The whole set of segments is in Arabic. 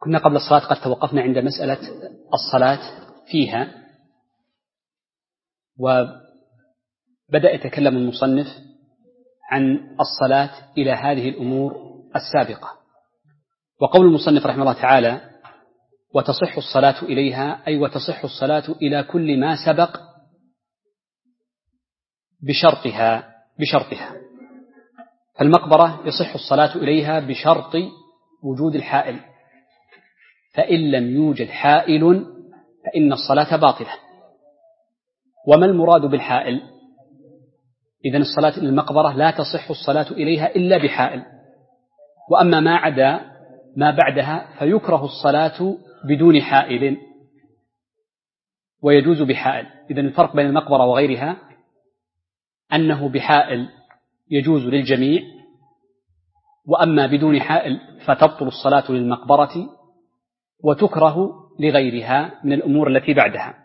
كنا قبل الصلاة قد توقفنا عند مسألة الصلاة فيها، وبدأ يتكلم المصنف عن الصلاة إلى هذه الأمور السابقة. وقول المصنف رحمه الله تعالى: وتصح الصلاة إليها، أي وتصح الصلاة إلى كل ما سبق بشرطها. فالمقبرة يصح الصلاة إليها بشرط وجود الحائل، فإن لم يوجد حائل فإن الصلاة باطلة. وما المراد بالحائل؟ إذن الصلاة إلى المقبرة لا تصح الصلاة إليها إلا بحائل، وأما ما عدا ما بعدها فيكره الصلاة بدون حائل ويجوز بحائل. إذن الفرق بين المقبرة وغيرها أنه بحائل يجوز للجميع، وأما بدون حائل فتبطل الصلاة للمقبرة وتكره لغيرها من الأمور التي بعدها.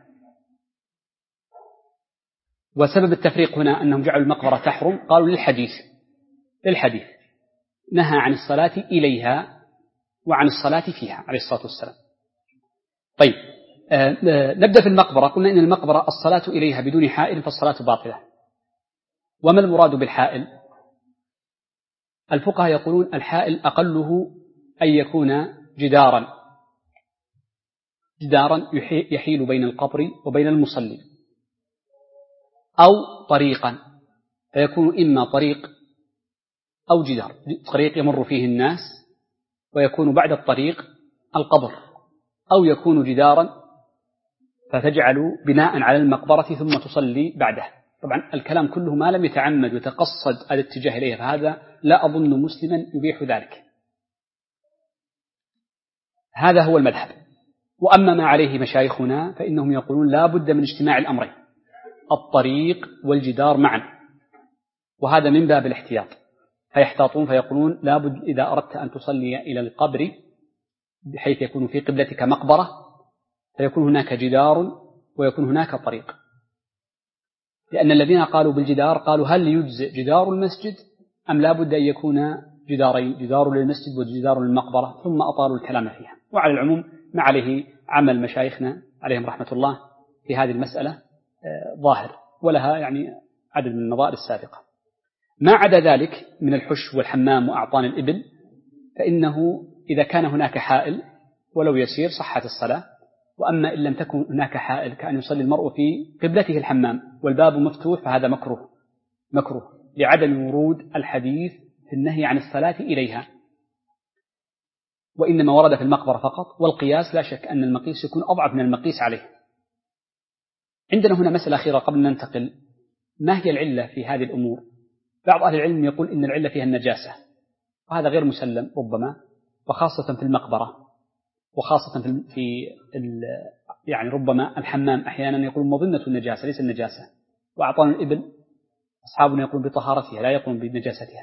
وسبب التفريق هنا أنهم جعلوا المقبرة تحرم، قالوا للحديث نهى عن الصلاة إليها وعن الصلاة فيها عليه الصلاة والسلام. طيب، نبدأ في المقبرة. قلنا إن المقبرة الصلاة إليها بدون حائل فالصلاة باطلة. وما المراد بالحائل؟ الفقهاء يقولون الحائل أقله أن يكون جدارا يحيل بين القبر وبين المصلي، أو طريقا، فيكون إما طريق أو جدار، طريق يمر فيه الناس ويكون بعد الطريق القبر، أو يكون جدارا فتجعل بناء على المقبرة ثم تصلي بعده. طبعا الكلام كله ما لم يتعمد وتقصد الاتجاه إليه، فهذا لا أظن مسلما يبيح ذلك. هذا هو المذهب. وأما ما عليه مشايخنا فإنهم يقولون لا بد من اجتماع الأمرين، الطريق والجدار معا، وهذا من باب الاحتياط، فيحتاطون فيقولون لا بد إذا أردت أن تصلي إلى القبر بحيث يكون في قبلتك مقبرة فيكون هناك جدار ويكون هناك طريق، لأن الذين قالوا بالجدار قالوا هل يجزئ جدار المسجد أم لا بد أن يكون جدارين، جدار للمسجد وجدار للمقبرة، ثم أطالوا الكلام فيها. وعلى العموم ما عليه عمل مشايخنا عليهم رحمة الله في هذه المسألة ظاهر، ولها يعني عدد من النظائر السابقة. ما عدا ذلك من الحش والحمام وأعطان الإبل فإنه إذا كان هناك حائل ولو يسير صحت الصلاة. وأما إن لم تكن هناك حائل كأن يصلي المرء في قبلته الحمام والباب مفتوح فهذا مكروه لعدم ورود الحديث في النهي عن الصلاة إليها، وإنما ورد في المقبرة فقط. والقياس لا شك أن المقيس يكون أضعف من المقيس عليه. عندنا هنا مسألة أخيرة قبل أن ننتقل: ما هي العلة في هذه الأمور؟ بعض أهل العلم يقول إن العلة فيها النجاسة، وهذا غير مسلم ربما، وخاصة في المقبرة، وخاصة في يعني ربما الحمام أحيانا يقولون مظنة النجاسة ليس النجاسة، وأعطان الإبل أصحابنا يقولون بطهارتها لا يقولون بنجاستها.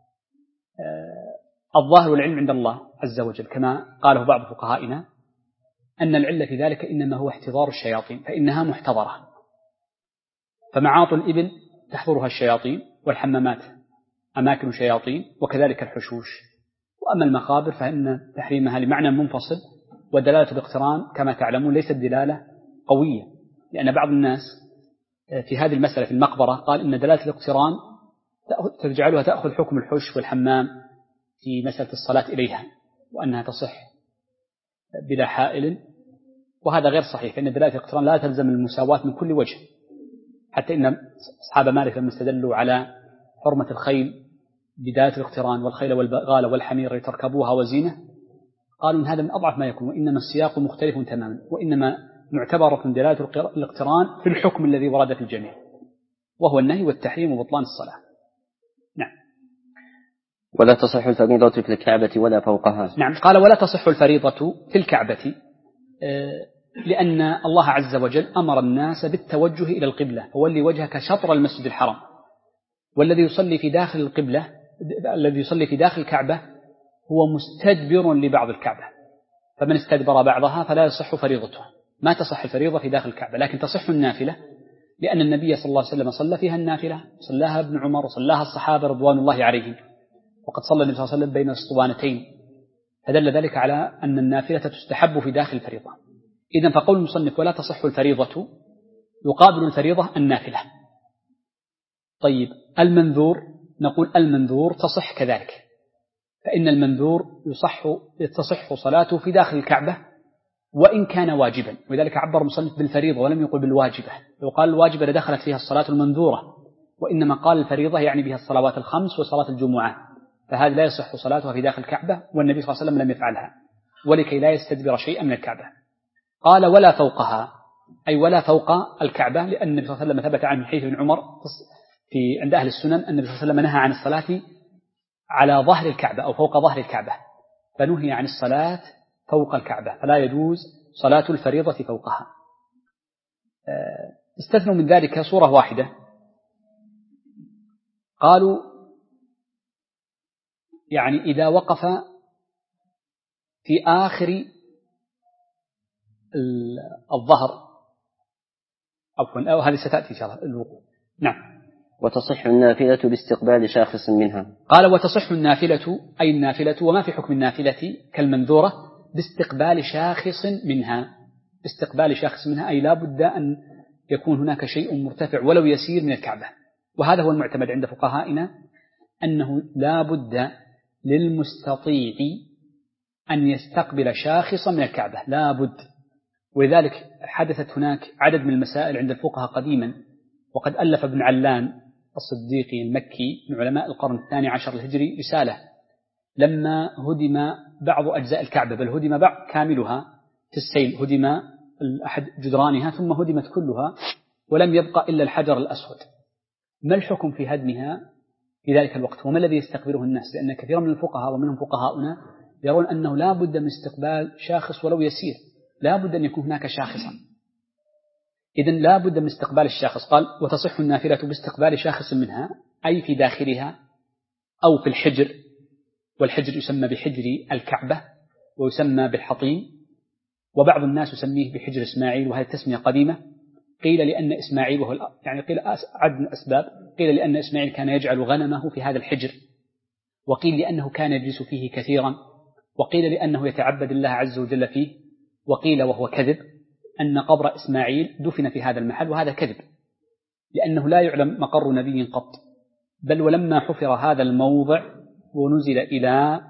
الظاهر والعلم عند الله عز وجل كما قاله بعض فقهائنا أن العلة في ذلك إنما هو احتضار الشياطين، فإنها محتضرة، فمعاط الإبل تحضرها الشياطين، والحمامات أماكن شياطين، وكذلك الحشوش. وأما المقابر فإن تحريمها لمعنى منفصل، ودلالة الاقتران كما تعلمون ليست دلالة قوية، لأن بعض الناس في هذه المسألة في المقبرة قال إن دلالة الاقتران تجعلها تأخذ حكم الحش والحمام في مسألة الصلاة إليها، وأنها تصح بلا حائل، وهذا غير صحيح، فإن دلالة الاقتران لا تلزم المساواة من كل وجه، حتى إن أصحاب مالك لما استدلوا على حرمة الخيل بداية الاقتران والخيل والبغال والحمير لتركبوها وزينة قالوا إن هذا من أضعف ما يكون، وإنما السياق مختلف تماما، وإنما معتبرة دلالة الاقتران في الحكم الذي ورد في الجميع، وهو النهي والتحريم وبطلان الصلاة. نعم. ولا تصح الفريضة في الكعبة ولا فوقها. نعم، قال ولا تصح الفريضة في الكعبة، لأن الله عز وجل أمر الناس بالتوجه إلى القبلة، فولي وجهك شطر المسجد الحرام، والذي يصلي في داخل القبلة الذي يصلي في داخل الكعبة هو مستدبر لبعض الكعبة، فمن استدبر بعضها فلا يصح فريضته. ما تصح الفريضة في داخل الكعبة، لكن تصح النافلة، لأن النبي صلى الله عليه وسلم صلى فيها النافلة، صلاها ابن عمر وصلاها الصحابة رضوان الله عليهم، وقد صلى النبي صلى الله عليه وسلم بين اسطوانتين فدل ذلك على أن النافلة تستحب في داخل الفريضة. إذن فقول المصنف ولا تصح الفريضة يقابل الفريضة النافلة. طيب المنذور، نقول المنذور تصح كذلك، فإن المنذور تصح صلاته في داخل الكعبة وإن كان واجبا، ولذلك عبر المصنف بالفريضة ولم يقل بالواجبة. لو قال الواجبة لدخلت فيها الصلاة المنذورة، وإنما قال الفريضة يعني بها الصلوات الخمس وصلاة الجمعة، فهذا لا يصح صلاتها في داخل الكعبة، والنبي صلى الله عليه وسلم لم يفعلها، ولكي لا يستدبر شيئا من الكعبة. قال ولا فوقها، أي ولا فوق الكعبة، لأن النبي صلى الله عليه وسلم ثبت عن حديث ابن عمر عند أهل السنن أن النبي صلى الله عليه وسلم نهى عن الصلاة على ظهر الكعبة أو فوق ظهر الكعبة، فنهي عن الصلاة فوق الكعبة، فلا يجوز صلاة الفريضة فوقها. استثنوا من ذلك صورة واحدة، قالوا يعني إذا وقف في آخر الظهر، أو هذه ستأتي إن شاء الله الوقوف. نعم. وتصح النافلة باستقبال شاخص منها. قال وتصح النافلة، أي النافلة وما في حكم النافلة كالمنذورة باستقبال شاخص منها. باستقبال شاخص منها أي لا بد أن يكون هناك شيء مرتفع ولو يسير من الكعبة، وهذا هو المعتمد عند فقهائنا أنه لا بد للمستطيع أن يستقبل شاخصا من الكعبة، لا بد. ولذلك حدثت هناك عدد من المسائل عند الفقهاء قديما، وقد ألف ابن علان الصديقي المكي من علماء القرن الثاني عشر الهجري رسالة لما هدم بعض أجزاء الكعبة، بل هدم بعض كاملها في السيل، هدم أحد جدرانها ثم هدمت كلها ولم يبقى إلا الحجر الأسود. ما الحكم في هدمها في ذلك الوقت، وما الذي يستقبله الناس؟ لأن كثيرا من الفقهاء ومنهم فقهاؤنا يرون أنه لا بد من استقبال شاخص ولو يسير، لا بد أن يكون هناك شاخصا، إذن لا بد من استقبال الشاخص. قال وتصح النافلة باستقبال شاخص منها، أي في داخلها أو في الحجر، والحجر يسمى بحجر الكعبة ويسمى بالحطيم، وبعض الناس يسميه بحجر إسماعيل، وهذه التسمية قديمة. قيل لأن إسماعيل يعني قيل عدد من الأسباب، قيل لأن إسماعيل كان يجعل غنمه في هذا الحجر، وقيل لأنه كان يجلس فيه كثيرا، وقيل لأنه يتعبد الله عز وجل فيه، وقيل وهو كذب أن قبر إسماعيل دفن في هذا المحل، وهذا كذب لأنه لا يعلم مقر نبي قط، بل ولما حفر هذا الموضع ونزل إلى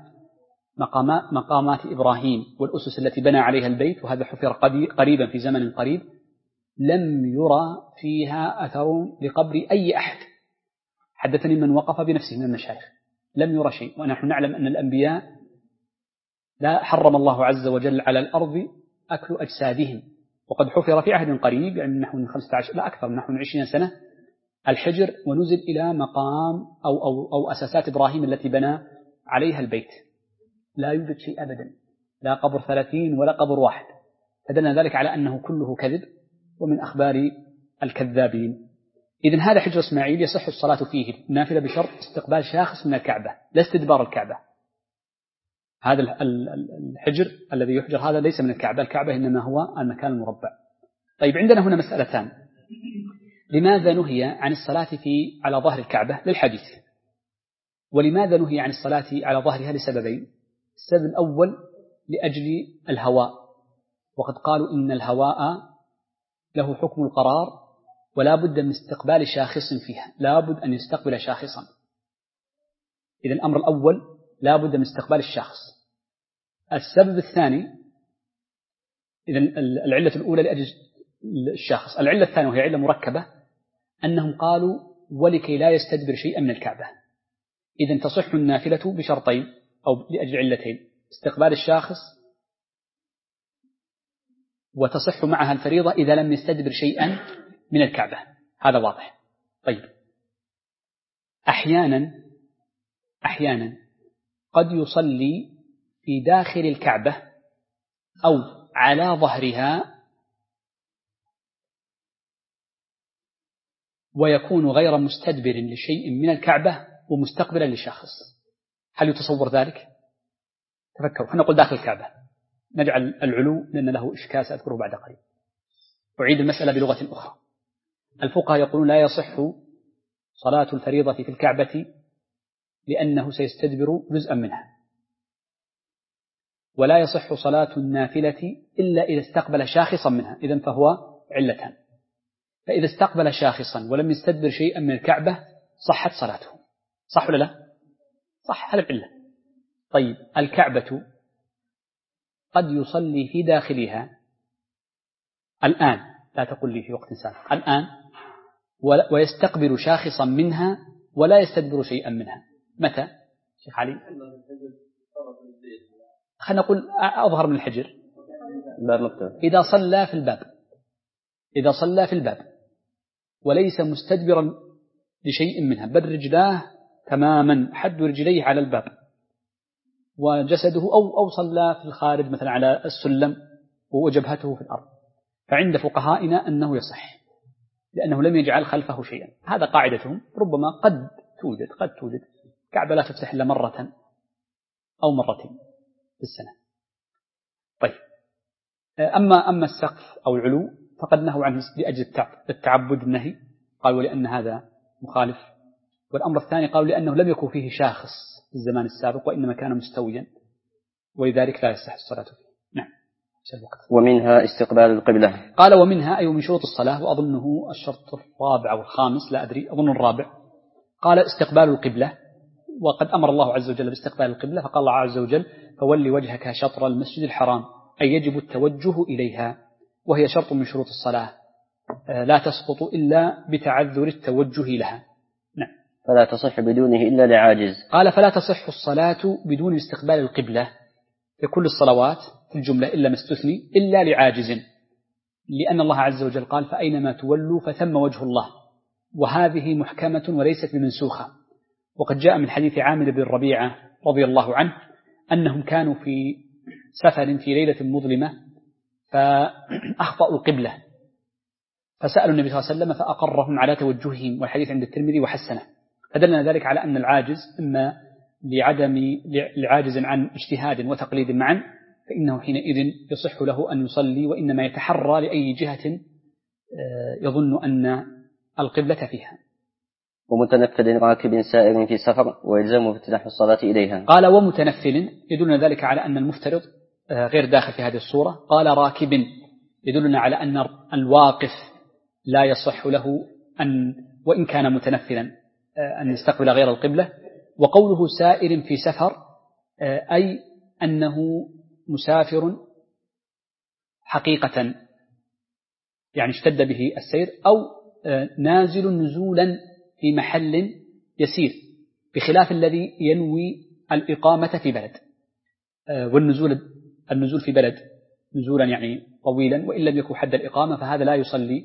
مقامات إبراهيم والأسس التي بنى عليها البيت، وهذا حفر قريبا في زمن قريب، لم يرى فيها أثر لقبر أي أحد، حدثني من وقف بنفسه من المشايخ، لم يرى شيء. ونحن نعلم أن الأنبياء لا حرم الله عز وجل على الأرض أكل أجسادهم، وقد حفر في عهد قريب يعني نحو من 15 لا أكثر، نحو من 20 سنة الحجر، ونزل إلى مقام أو أساسات إبراهيم التي بنى عليها البيت، لا يوجد شيء أبدا، لا قبر 30 ولا قبر واحد، فدل ذلك على أنه كله كذب ومن أخبار الكذابين. إذن هذا حجر إسماعيل يصح الصلاة فيه نافلة بشرط استقبال شاخص من الكعبة لا استدبار الكعبة. هذا الحجر الذي يحجر هذا ليس من الكعبة إنما هو المكان المربع. طيب عندنا هنا مسألتان، لماذا نهي عن الصلاة على ظهر الكعبة؟ للحديث. ولماذا نهي عن الصلاة على ظهرها؟ لسببين. السبب الأول لأجل الهواء، وقد قالوا إن الهواء له حكم القرار ولا بد من استقبال شاخص فيها، لا بد أن يستقبل شاخصا. إذن الأمر الأول لا بد من استقبال الشخص. السبب الثاني، إذن العلة الأولى لأجل الشخص، العلة الثانية وهي علة مركبة، أنهم قالوا ولكي لا يستدبر شيئا من الكعبة. إذن تصح النافلة بشرطين أو لأجل علتين، استقبال الشاخص، وتصح معها الفريضة إذا لم يستدبر شيئا من الكعبة. هذا واضح. طيب أحيانا قد يصلي في داخل الكعبة أو على ظهرها ويكون غير مستدبر لشيء من الكعبة ومستقبلا لشخص. هل يتصور ذلك؟ تفكروا، نقول داخل الكعبة، نجعل العلو لأن له إشكال سأذكره بعد قليل. أعيد المسألة بلغة أخرى. الفقهاء يقولون لا يصح صلاة الفريضة في الكعبة لأنه سيستدبر جزءا منها، ولا يصح صلاة النافلة إلا إذا استقبل شاخصا منها. إذن فهو علتان. فإذا استقبل شاخصا ولم يستدبر شيئا من الكعبة صحت صلاته. صح ولا لا؟ صح، هذا العلة. طيب الكعبة قد يصلي في داخلها الآن، لا تقل لي في وقت سابق، الآن، ويستقبل شاخصا منها ولا يستدبر شيئا منها. متى؟ شيخ علي خلينا نقول أظهر من الحجر، إذا صلى في الباب، إذا صلى في الباب وليس مستدبرا لشيء منها، بل رجلاه تماما حد رجليه على الباب وجسده، أو صلى في الخارج مثلا على السلم وجبهته في الأرض، فعند فقهائنا أنه يصح، لأنه لم يجعل خلفه شيئا. هذا قاعدتهم. ربما قد توجد كعبة لا تفتح إلا مرة أو مرتين في السنة. طيب أما السقف أو العلو فقد نهوا عنه لأجل التعبد النهي، قالوا لأن هذا مخالف. والأمر الثاني قالوا لأنه لم يكن فيه شاخص في الزمان السابق، وإنما كان مستويا، ولذلك لا يصح الصلاة فيه. نعم. ومنها استقبال القبلة. قال ومنها أي من شروط الصلاة، وأظنه الشرط الرابع أو الخامس، لا أدري، أظن الرابع. قال استقبال القبلة، وقد أمر الله عز وجل باستقبال القبلة، فقال الله عز وجل فولي وجهك شطر المسجد الحرام، أي يجب التوجه إليها، وهي شرط من شروط الصلاة لا تسقط إلا بتعذر التوجه لها. نعم. فلا تصح بدونه إلا لعاجز. قال فلا تصح الصلاة بدون استقبال القبلة في كل الصلوات في الجملة إلا ما استثني، إلا لعاجز، لأن الله عز وجل قال فأينما تولوا فثم وجه الله، وهذه محكمة وليست بمنسوخة. وقد جاء من حديث عامر بن ربيعة رضي الله عنه أنهم كانوا في سفر في ليلة مظلمة فأخطأوا القبلة، فسألوا النبي صلى الله عليه وسلم فأقرهم على توجههم، والحديث عند الترمذي وحسنه. فدلنا ذلك على أن العاجز إما لعاجز عن اجتهاد وتقليد معا، فإنه حينئذ يصح له أن يصلي، وإنما يتحرى لأي جهة يظن أن القبلة فيها. ومتنفل راكب سائر في سفر ويلزمه افتتاح الصلاة إليها. قال ومتنفل يدلنا ذلك على أن المفترض غير داخل في هذه الصورة. قال راكب يدلنا على أن الواقف لا يصح له أن وإن كان متنفلا أن يستقبل غير القبلة. وقوله سائر في سفر أي أنه مسافر حقيقة، يعني اشتد به السير، أو نازل نزولا في محل يسير، بخلاف الذي ينوي الإقامة في بلد. والنزول في بلد نزولا يعني طويلا، وإن لم يكن حد الإقامة فهذا لا يصلي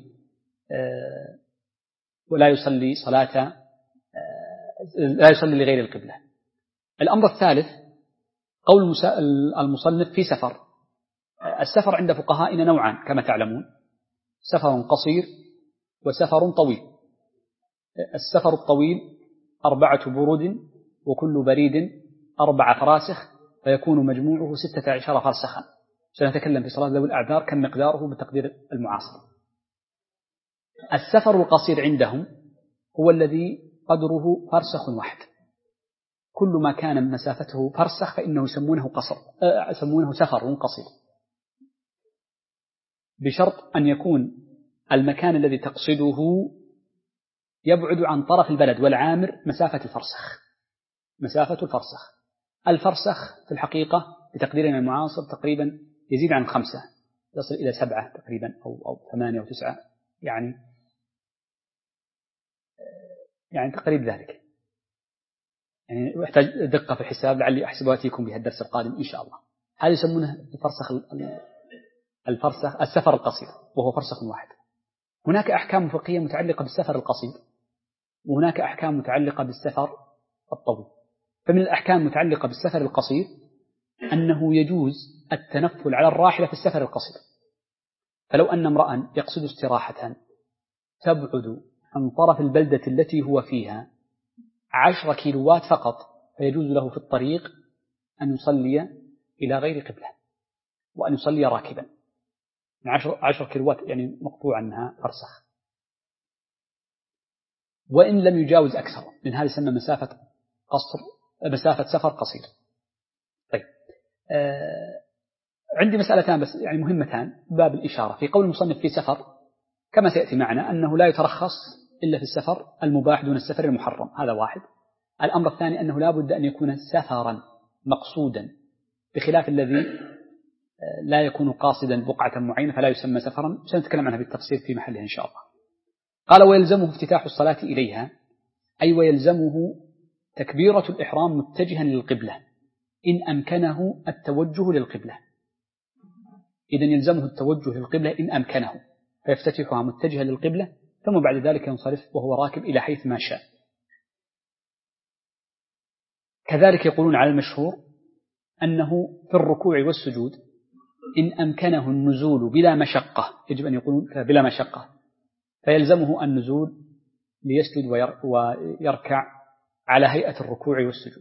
ولا يصلي صلاة لا يصلي لغير القبلة. الأمر الثالث قول المصنف في سفر. السفر عند فقهائنا نوعان كما تعلمون، سفر قصير وسفر طويل. السفر الطويل 4 برود وكل بريد 4 فراسخ، فيكون مجموعه 16 فرسخا. سنتكلم في صلاة ذوي الأعذار كم مقداره بتقدير المعاصر. السفر القصير عندهم هو الذي قدره فرسخ واحد، كل ما كان مسافته فرسخ فإنه يسمونه سفر قصير، بشرط أن يكون المكان الذي تقصده يبعد عن طرف البلد والعامر مسافة الفرسخ. الفرسخ في الحقيقة بتقديرنا المعاصر تقريبا يزيد عن 5، يصل إلى 7 تقريبا أو 8 أو 9، يعني تقريب ذلك. يعني يحتاج دقة في الحساب، لعلي أحسب وأتيكم بها الدرس القادم إن شاء الله. هذا يسمونه الفرسخ السفر القصير، وهو فرسخ واحد. هناك أحكام فقهية متعلقة بالسفر القصير، وهناك أحكام متعلقة بالسفر الطويل. فمن الأحكام المتعلقة بالسفر القصير أنه يجوز التنفل على الراحلة في السفر القصير. فلو أن امرأ يقصد استراحة تبعد عن طرف البلدة التي هو فيها 10 كيلوات فقط، فيجوز له في الطريق أن يصلي إلى غير قبلة، وأن يصلي راكبا. 10 كيلوات يعني مقطوع عنها فرسخ، وإن لم يجاوز أكثر، لأن هذا يسمى مسافة سفر قصير. طيب عندي مسألتان بس يعني مهمتان باب الإشارة في قول المصنف في سفر، كما سيأتي معنا أنه لا يترخص إلا في السفر المباح دون السفر المحرم، هذا واحد. الأمر الثاني أنه لا بد أن يكون سفرا مقصودا، بخلاف الذي لا يكون قاصدا بقعة معينة فلا يسمى سفرا، سنتكلم عنها بالتفصيل في محله إن شاء الله. قال ويلزمه افتتاح الصلاة إليها، أي ويلزمه تكبيرة الإحرام متجها للقبلة إن أمكنه التوجه للقبلة. إذن يلزمه التوجه للقبلة إن أمكنه، فيفتتحها متجها للقبلة، ثم بعد ذلك ينصرف وهو راكب إلى حيث ما شاء. كذلك يقولون على المشهور أنه في الركوع والسجود إن أمكنه النزول بلا مشقة، يجب أن يقولون بلا مشقة، فيلزمه النزول ليسجد ويركع على هيئة الركوع والسجود.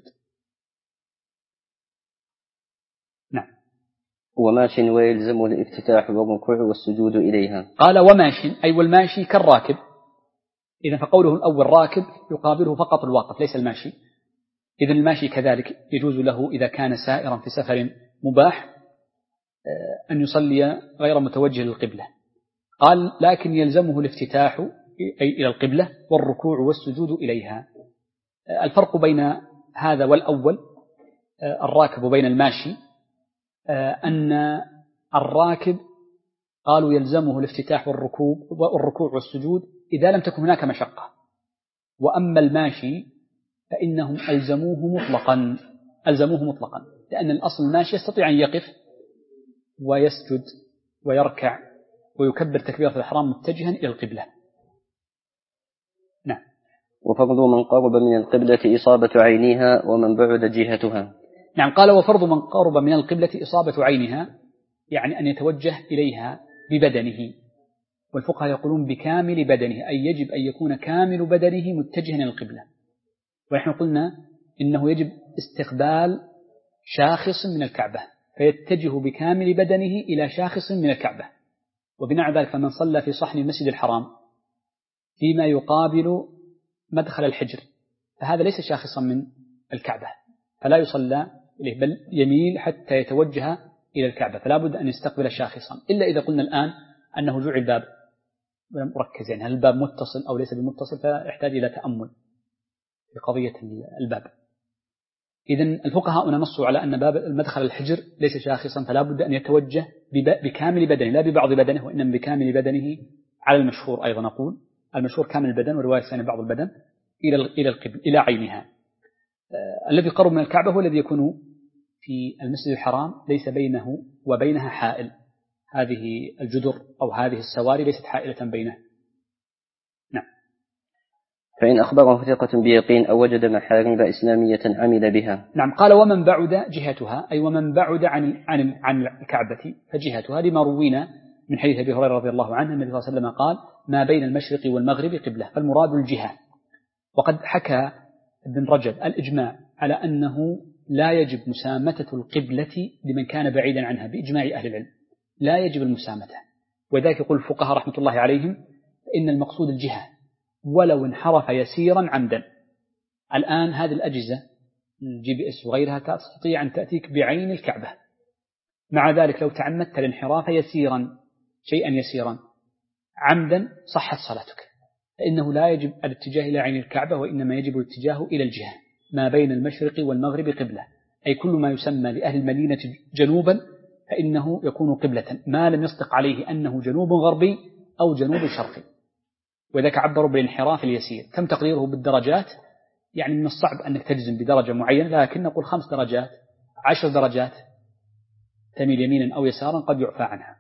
نعم. وماش ويلزمه الافتتاح والركوع والسجود إليها. قال وماش أي والماشي كالراكب، إذا فقوله الأول راكب يقابله فقط الواقف ليس الماشي، إذا الماشي كذلك يجوز له إذا كان سائرا في سفر مباح أن يصلي غير متوجه للقبلة. قال لكن يلزمه الافتتاح أي إلى القبلة والركوع والسجود إليها. الفرق بين هذا والأول الراكب وبين الماشي أن الراكب قالوا يلزمه الافتتاح والركوع والسجود إذا لم تكن هناك مشقة، وأما الماشي فإنهم ألزموه مطلقا، لأن الأصل الماشي يستطيع أن يقف ويسجد ويركع ويكبر تكبيرة الإحرام متجها إلى القبلة. نعم. وفرض من قرب من القبلة إصابة عينها ومن بعد جهتها. نعم. قال وفرض من قرب من القبلة إصابة عينها، يعني أن يتوجه إليها ببدنه، والفقهاء يقولون بكامل بدنه، أي يجب أن يكون كامل بدنه متجها إلى القبلة. ونحن قلنا إنه يجب استقبال شاخص من الكعبة، فيتجه بكامل بدنه إلى شاخص من الكعبة، وبناء على ذلك فمن صلى في صحن المسجد الحرام فيما يقابل مدخل الحجر فهذا ليس شاخصا من الكعبة، فلا يصلى إليه، بل يميل حتى يتوجه إلى الكعبة، فلا بد أن يستقبل شاخصا، إلا إذا قلنا الآن أنه جعل الباب ولم أركز، يعني هل الباب متصل أو ليس بمتصل، فيحتاج إلى تأمل في قضية الباب. إذن الفقهاء نصوا على أن باب المدخل الحجر ليس شاخصا، فلا بد أن يتوجه بكامل بدنه، لا ببعض بدنه، وإنما بكامل بدنه على المشهور. أيضا نقول المشهور كامل البدن، ورواية ثانية بعض البدن إلى القبل إلى عينها. الذي قرب من الكعبة هو الذي يكون في المسجد الحرام ليس بينه وبينها حائل، هذه الجدر أو هذه السواري ليست حائلة بينه. نعم. فإن أخبره ثقة بيقين أو وجد محاريب إسلامية عمل بها. نعم. قال ومن بعد جهتها، أي ومن بعد عن الكعبة فجهتها، لما روينا من حديث أبي هريرة رضي الله عنه النبي صلى الله عليه وسلم قال ما بين المشرق والمغرب قبلة، فالمراد الجهة. وقد حكى ابن رجب الإجماع على أنه لا يجب مسامتة القبلة لمن كان بعيدا عنها بإجماع أهل العلم، لا يجب المسامتة، وذلك يقول الفقهاء رحمة الله عليهم إن المقصود الجهة ولو انحرف يسيرا عمدا. الآن هذه الأجهزة الGPS وغيرها تستطيع أن تأتيك بعين الكعبة، مع ذلك لو تعمدت الانحراف يسيرا شيئا يسيرا عمدا صحت صلاتك، فإنه لا يجب الاتجاه إلى عين الكعبة، وإنما يجب الاتجاه إلى الجهة ما بين المشرق والمغرب قبلة، أي كل ما يسمى لأهل المدينة جنوبا فإنه يكون قبلة ما لم يصدق عليه أنه جنوب غربي أو جنوب شرقي. وإذا عبروا بالانحراف اليسير كم تقديره بالدرجات؟ يعني من الصعب أنك تجزم بدرجة معينة، لكن نقول 5 درجات 10 درجات تميل يمينا أو يسارا قد يعفى عنها.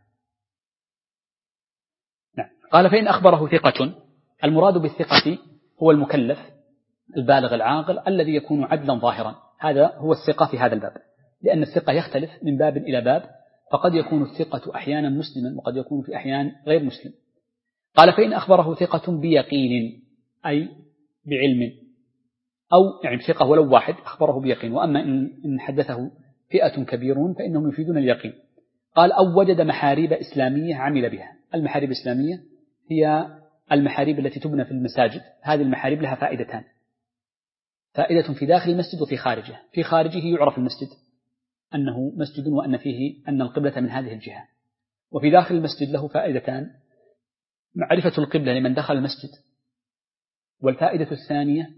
نعم. قال فإن أخبره ثقة، المراد بالثقة هو المكلف البالغ العاقل الذي يكون عدلا ظاهرا، هذا هو الثقة في هذا الباب، لأن الثقة يختلف من باب إلى باب، فقد يكون الثقة أحيانا مسلما وقد يكون في أحيان غير مسلم. قال فإن أخبره ثقة بيقين أي بعلم، أو يعني ثقة ولو واحد أخبره بيقين، وأما إن حدثه فئة كبيرون فإنهم يفيدون اليقين. قال أو وجد محاريب إسلامية عمل بها. المحاريب الإسلامية هي المحاريب التي تبنى في المساجد، هذه المحاريب لها فائدتان، فائدة في داخل المسجد وفي خارجه. في خارجه يعرف المسجد أنه مسجد وأن فيه أن القبلة من هذه الجهة. وفي داخل المسجد له فائدتان: معرفة القبلة لمن دخل المسجد، والفائدة الثانية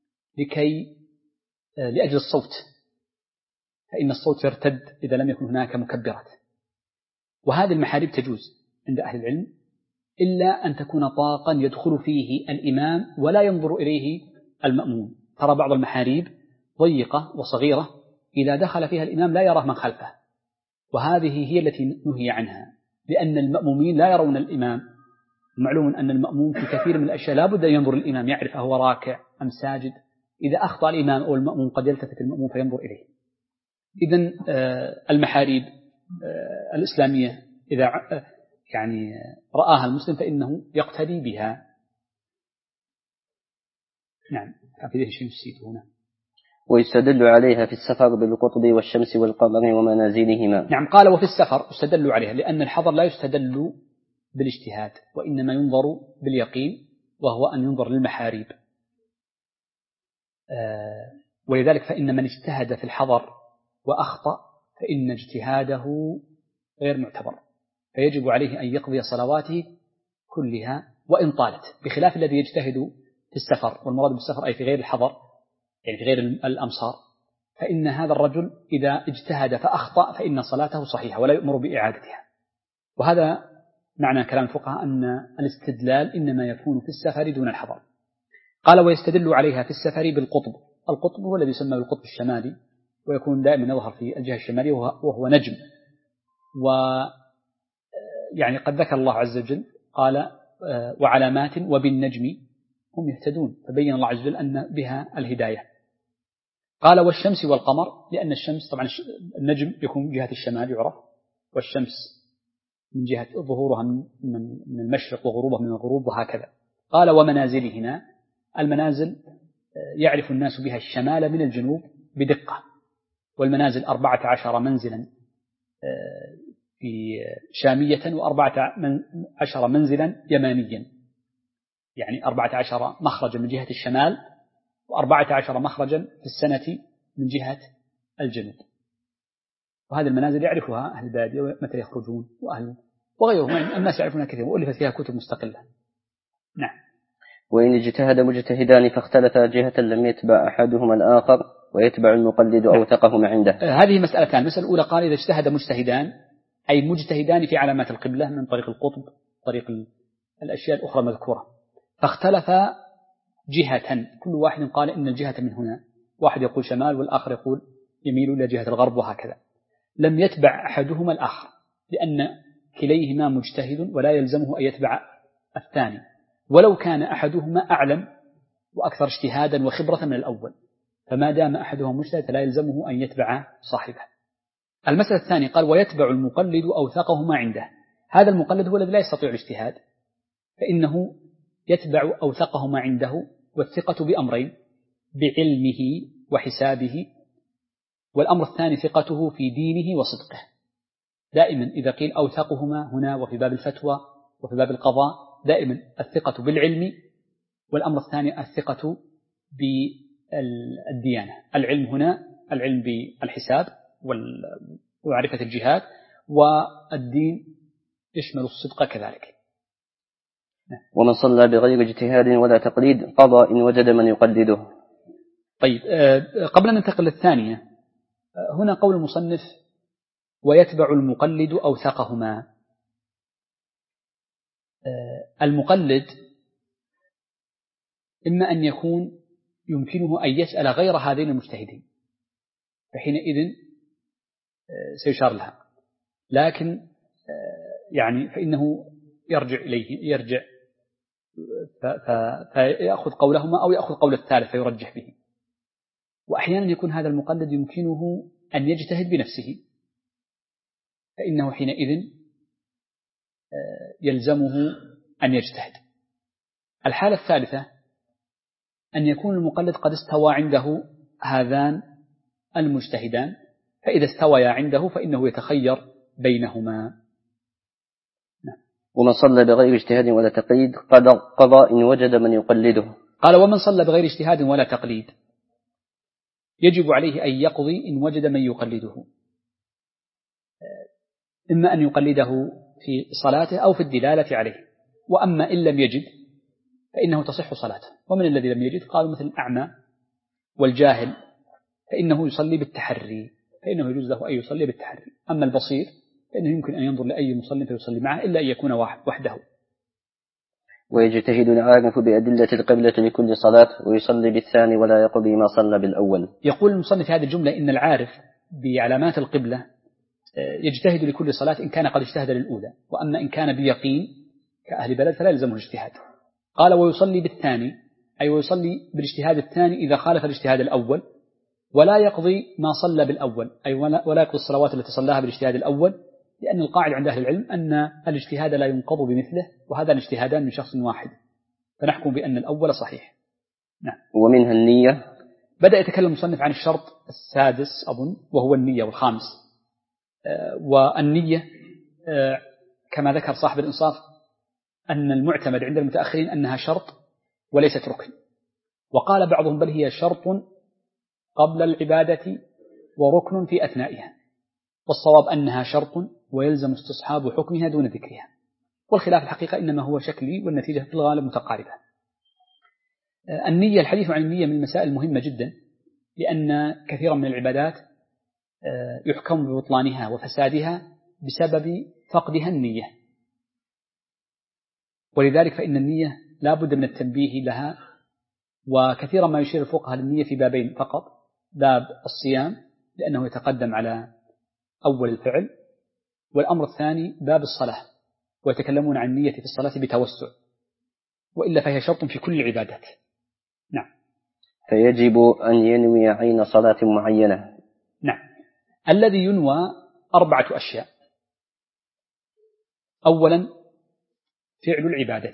لأجل الصوت، فإن الصوت يرتد إذا لم يكن هناك مكبرات. وهذه المحاريب تجوز عند أهل العلم إلا أن تكون طاقا يدخل فيه الإمام ولا ينظر إليه المأموم. ترى بعض المحاريب ضيقة وصغيرة إذا دخل فيها الإمام لا يراه من خلفه، وهذه هي التي نهي عنها، لأن المأمومين لا يرون الإمام. معلوم أن المأموم في كثير من الأشياء لا بد أن ينظر الإمام، يعرف أهو راكع أم ساجد. إذا أخطأ الإمام أو المأموم قد يلتفت المأموم فينظر إليه. إذن المحاريب الإسلامية إذا يعني رآها المسلم فإنه يقتدي بها. نعم. في شيء نسيته هنا. ويستدل عليها في السفر بالقطب والشمس والقمر ومنازلهما. نعم. قال وفي السفر يستدل عليها، لأن الحضر لا يستدل بالاجتهاد، وإنما ينظر باليقين، وهو أن ينظر للمحاريب. ولذلك فإن من اجتهد في الحضر وأخطأ فإن اجتهاده غير معتبر، فيجب عليه أن يقضي صلواته كلها وإن طالت، بخلاف الذي يجتهد في السفر. والمراد بالسفر أي في غير الحضر، يعني في غير الأمصار، فإن هذا الرجل إذا اجتهد فأخطأ فإن صلاته صحيحة ولا يؤمر بإعادتها. وهذا معنى كلام الفقهاء أن الاستدلال إنما يكون في السفر دون الحضر. قال ويستدل عليها في السفر بالقطب. القطب هو الذي يسمى بالقطب الشمالي، ويكون دائما يظهر في الجهة الشمالية وهو نجم. ويعني قد ذكر الله عز وجل قال وعلامات وبالنجم هم يهتدون، فبين الله عز وجل أن بها الهداية. قال والشمس والقمر، لأن الشمس طبعا النجم يكون من جهة الشمال يعرف، والشمس من جهة ظهورها من المشرق وغروبها من الغروب وهكذا. قال ومنازلهنا، المنازل يعرف الناس بها الشمال من الجنوب بدقة، والمنازل 14 منزلا في شامية و14 منزلا يمانيا، يعني 14 مخرجا من جهة الشمال و14 مخرجا في السنة من جهة الجنوب. وهذه المنازل يعرفها أهل البادية متى يخرجون وغيرهم الناس يعرفونها كثير، وألفت فيها كتب مستقلة. نعم. وإن اجتهد مجتهدان فاختلفا جهة لم يتبع أحدهما الآخر ويتبع المقلد أوثقهما عنده. هذه مسألتان. المسألة الأولى قال إذا اجتهد مجتهدان أي مجتهدان في علامات القبلة من طريق القطب، طريق الأشياء الأخرى مذكورة، فاختلف جهة، كل واحد قال إن الجهة من هنا، واحد يقول شمال والآخر يقول يميل إلى جهة الغرب وهكذا. لم يتبع أحدهما الآخر، لأن كليهما مجتهد ولا يلزمه أن يتبع الثاني، ولو كان أحدهما أعلم وأكثر اجتهادا وخبرة من الأول، فما دام أحدهما مجتهد لا يلزمه أن يتبع صاحبه. المسألة الثانية قال ويتبع المقلد أوثقهما عنده. هذا المقلد هو الذي لا يستطيع الاجتهاد، فإنه يتبع أوثقهما عنده، والثقة بأمرين: بعلمه وحسابه، والأمر الثاني ثقته في دينه وصدقه. دائما إذا قيل أوثقهما هنا وفي باب الفتوى وفي باب القضاء دائما الثقة بالعلم، والأمر الثاني الثقة بالديانة. العلم هنا العلم بالحساب ومعرفة الجهات، والدين يشمل الصدق كذلك. ومن صلى بغير اجتهاد ولا تقليد قضى إن وجد من يقلده. طيب، قبل أن ننتقل للثانية، هنا قول المصنف ويتبع المقلد أوثقهما. المقلد إما أن يكون يمكنه أن يسأل غير هذين المجتهدين، فحينئذ سيشار لها، لكن يعني فإنه يرجع فيأخذ قولهما أو يأخذ قول الثالث فيرجح به. وأحيانا يكون هذا المقلد يمكنه أن يجتهد بنفسه، فإنه حينئذ يلزمه أن يجتهد. الحالة الثالثة أن يكون المقلد قد استوى عنده هذان المجتهدان، فإذا استويا عنده فإنه يتخير بينهما. ومن صلى بغير اجتهاد ولا تقليد قضى إن وجد من يقلده. قال ومن صلى بغير اجتهاد ولا تقليد يجب عليه أن يقضي إن وجد من يقلده. إما أن يقلده في صلاته أو في الدلالة عليه. وأما إن لم يجد فإنه تصح صلاته. ومن الذي لم يجد قالوا مثل الأعمى والجاهل فإنه يصلي بالتحري، فإنه يجوز له أن يصلي بالتحري. أما البصير فإنه يمكن أن ينظر لأي مصلي فيصلي معه إلا أن يكون وحده. ويجتهد العارف بأدلة القبلة لكل صلاة ويصلي بالثاني ولا يقضي ما صلى بالأول. يقول المصنف في هذه الجملة إن العارف بعلامات القبلة يجتهد لكل صلاة إن كان قد اجتهد للأولى، وأما إن كان بيقين كأهل بلد فلا يلزمه الاجتهاد. قال ويصلي بالثاني، أي ويصلي بالاجتهاد الثاني إذا خالف الاجتهاد الأول، ولا يقضي ما صلى بالأول، أي ولا يقضي الصلوات التي صلاها بالاجتهاد الأول، لأن القاعدة عند أهل العلم أن الاجتهاد لا ينقض بمثله، وهذا الاجتهادان من شخص واحد، فنحكم بأن الأول صحيح. نعم. ومنها النية. بدأ يتكلم المصنف عن الشرط السادس أظن وهو النية، والخامس. والنية كما ذكر صاحب الإنصاف أن المعتمد عند المتأخرين أنها شرط وليست ركن، وقال بعضهم بل هي شرط قبل العبادة وركن في أثنائها، والصواب أنها شرط ويلزم استصحاب حكمها دون ذكرها، والخلاف الحقيقة إنما هو شكلي والنتيجة في الغالب متقاربة. النية، الحديث عن النية من المسائل المهمة جدا، لأن كثيرا من العبادات يحكم ببطلانها وفسادها بسبب فقدها النية، ولذلك فإن النية لا بد من التنبيه لها. وكثيرا ما يشير الفقهاء للنية في بابين فقط: باب الصيام لأنه يتقدم على أول الفعل، والأمر الثاني باب الصلاة، ويتكلمون عن النية في الصلاة بتوسع، وإلا فهي شرط في كل العبادات. نعم. فيجب أن ينوي عين صلاة معينة. نعم. الذي ينوى 4 أشياء: أولا فعل العبادة،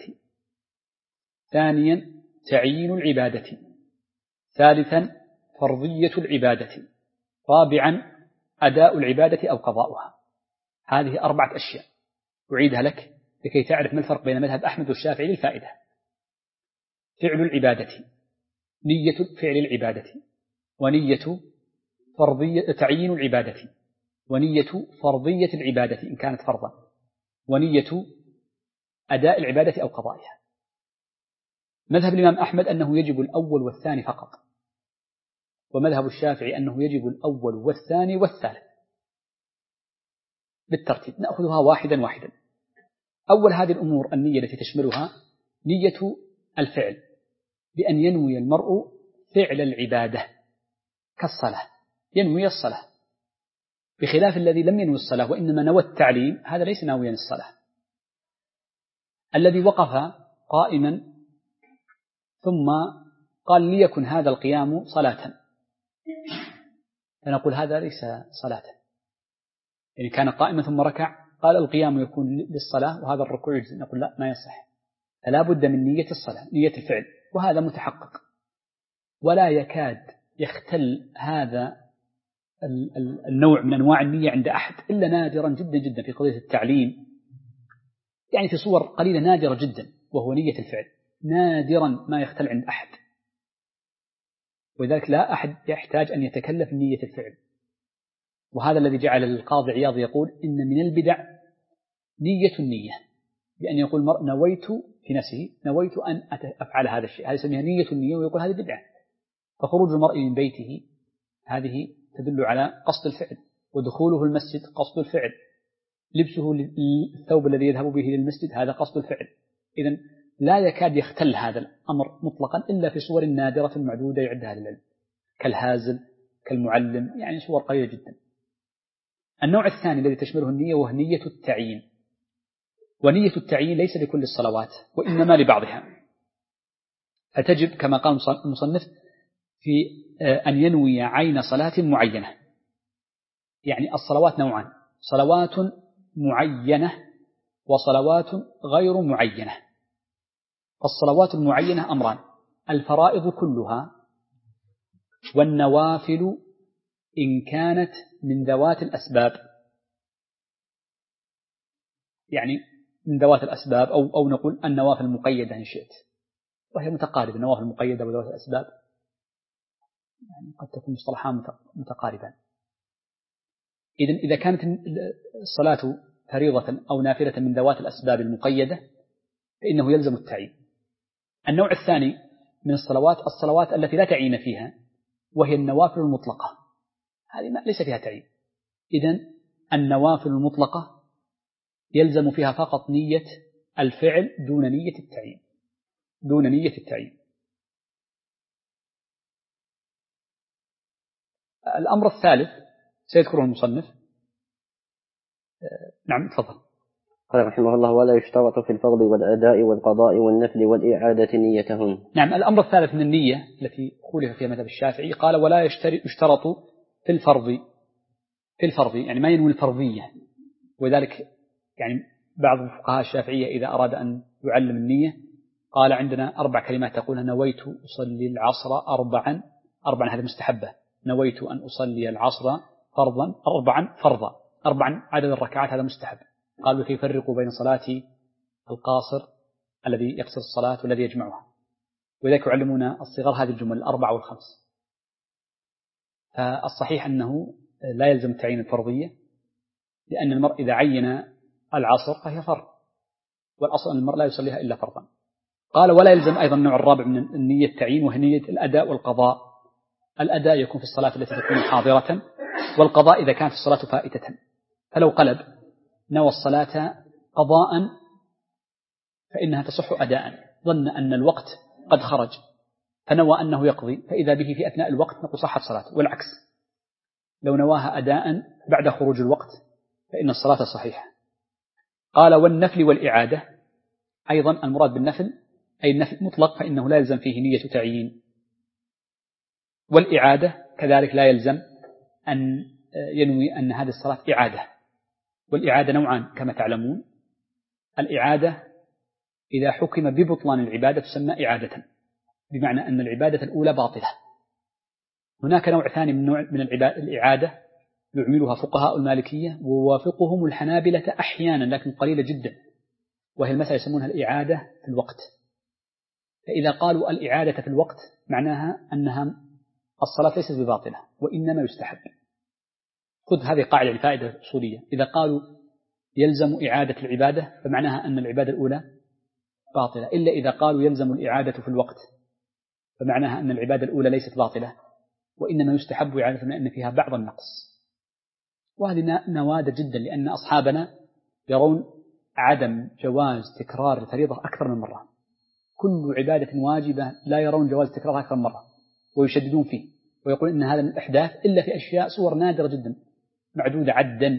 ثانيا تعيين العبادة، ثالثا فرضية العبادة، رابعا أداء العبادة أو قضاؤها. هذه 4 أشياء أعيدها لك لكي تعرف ما الفرق بين مذهب أحمد والشافعي للفائدة. فعل العبادة، نية فعل العبادة، ونية تعيين العبادة، ونية فرضية العبادة إن كانت فرضا، ونية أداء العبادة أو قضائها. مذهب الإمام أحمد أنه يجب الأول والثاني فقط، ومذهب الشافعي أنه يجب الأول والثاني والثالث بالترتيب. نأخذها واحدا واحدا. أول هذه الأمور النية التي تشملها نية الفعل، بأن ينوي المرء فعل العبادة كالصلاة، ينوي الصلاة، بخلاف الذي لم ينوي الصلاة وإنما نوى التعليم، هذا ليس ناويا الصلاة. الذي وقف قائما ثم قال ليكن هذا القيام صلاة، فنقول هذا ليس صلاة، يعني كان قائما ثم ركع قال القيام يكون للصلاة وهذا الركوع يجزي، نقول لا، ما يصح، فلا بد من نية الصلاة، نية الفعل، وهذا متحقق. ولا يكاد يختل هذا النوع من أنواع النية عند أحد إلا نادرا جدا جدا في قضية التعليم، يعني في صور قليلة نادرة جدا، وهو نية الفعل، نادرا ما يختل عند أحد، ولذلك لا أحد يحتاج أن يتكلف نية الفعل. وهذا الذي جعل القاضي عياض يقول إن من البدع نية النية، بأن يقول المرء نويت في نفسه، نويت أن أفعل هذا الشيء، هذا يسميها نية النية، ويقول هذه بدعة. فخروج المرء من بيته هذه تدل على قصد الفعل، ودخوله المسجد قصد الفعل، لبسه الثوب الذي يذهب به للمسجد هذا قصد الفعل. إذن لا يكاد يختل هذا الأمر مطلقا إلا في صور نادرة معدودة يعدها للعلم، كالهازل، كالمعلم، يعني صور قليلة جدا. النوع الثاني الذي تشمله النية وهو نية التعيين، ونية التعيين ليس لكل الصلوات وإنما لبعضها، فتجب كما قال المصنف في أن ينوي عين صلاة معينة. يعني الصلوات نوعان: صلوات معينة وصلوات غير معينة. الصلوات المعينة أمران: الفرائض كلها، والنوافل إن كانت من ذوات الأسباب، يعني من ذوات الأسباب، أو نقول النوافل المقيدة إن شئت، وهي متقاربة، النوافل المقيدة وذوات الأسباب يعني قد تكون مصطلحان متقاربان. إذا كانت الصلاة فريضة أو نافلة من ذوات الأسباب المقيدة فإنه يلزم التعيين. النوع الثاني من الصلوات التي لا تعيين فيها، وهي النوافل المطلقة، هذه ليس فيها تعيين. إذن النوافل المطلقة يلزم فيها فقط نية الفعل دون نية التعيين، دون نية التعيين. الأمر الثالث سيذكره المصنف. نعم تفضل. قال رحمه الله: ولا يشترط في الفرض والأداء والقضاء والنفل والإعادة نيتهن. نعم، الأمر الثالث من النية التي خولف فيها مذهب الشافعي، قال ولا يشترط في الفرض يعني ما ينوي الفرضية. وذلك يعني بعض الفقهاء الشافعية إذا أراد أن يعلم النية قال عندنا 4 كلمات تقولها: نويت أصلي العصر أربعا هذه مستحبة، نويت أن أصلي العصر فرضا 4 عدد الركعات هذا مستحب. قالوا كيف يفرق بين صلاة القاصر الذي يقصر الصلاة والذي يجمعها، وذلك يعلمون الصغار هذه الجمل 4 و5. فالصحيح أنه لا يلزم تعيين الفرضية، لأن المرء إذا عين العصر فهي فرض، والأصل أن المرء لا يصليها إلا فرضا. قال ولا يلزم أيضا النوع الرابع من النية التعيين، وهي نية الأداء والقضاء. الأداء يكون في الصلاة التي تكون حاضرة، والقضاء إذا كانت الصلاة فائتة. فلو قلب نوى الصلاة قضاء فإنها تصح أداء، ظن أن الوقت قد خرج فنوى أنه يقضي، فإذا به في أثناء الوقت نقول صحت صلاته. والعكس لو نواها أداء بعد خروج الوقت فإن الصلاة صحيحة. قال والنفل والإعادة أيضا المراد بالنفل أي النفل مطلق، فإنه لا يلزم فيه نية تعيين. والإعادة كذلك لا يلزم أن ينوي أن هذه الصلاة إعادة. والإعادة نوعان كما تعلمون: الإعادة إذا حكم ببطلان العبادة تسمى إعادة، بمعنى أن العبادة الأولى باطلة. هناك نوع ثاني من الإعادة يعملها فقهاء المالكية ووافقهم الحنابلة أحيانا لكن قليلة جدا، وهي المسألة يسمونها الإعادة في الوقت. فإذا قالوا الإعادة في الوقت معناها أنها الصلاة ليست بباطلة وإنما يستحب. خذ هذه قاعدة لفائدة أصولية: إذا قالوا يلزم إعادة العبادة فمعناها أن العبادة الأولى باطلة، إلا إذا قالوا يلزم الإعادة في الوقت فمعناها أن العبادة الأولى ليست باطلة وإنما يستحب إعادة لأن فيها بعض النقص. وهذه نوادر جدا، لأن أصحابنا يرون عدم جواز تكرار الفريضة أكثر من مرة. كل عبادة واجبة لا يرون جواز تكرارها أكثر من مرة ويشددون فيه، ويقول إن هذا من الإحداث إلا في أشياء صور نادرة جدا معدودة عدا.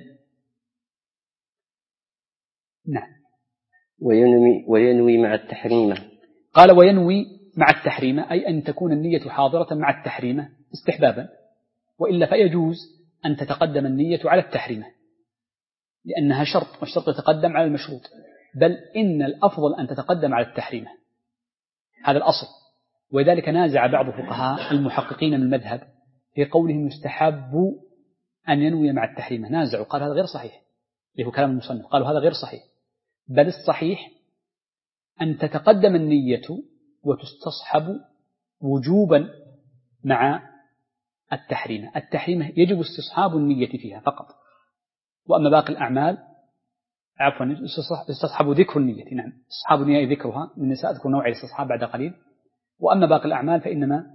نعم. وينوي مع التحريمة. قال وينوي مع التحريمة أي أن تكون النية حاضرة مع التحريمة استحبابا، وإلا فيجوز أن تتقدم النية على التحريمة لأنها شرط، والشرط يتقدم على المشروط، بل إن الأفضل أن تتقدم على التحريمة، هذا الأصل. وذلك نازع بعض فقهاء المحققين من المذهب في قولهم يستحب أن ينوي مع التحريمة، نازعوا قال هذا غير صحيح، اللي هو كلام المصنف، قالوا هذا غير صحيح، بل الصحيح أن تتقدم النية وتستصحب وجوبا مع التحريمة. التحريمة يجب استصحاب النية فيها فقط، وأما باقي الأعمال يستصحب ذكر النية. نعم، استصحاب النية ذكرها، من سأذكر نوع الاستصحاب بعد قليل. وأما باقي الأعمال فإنما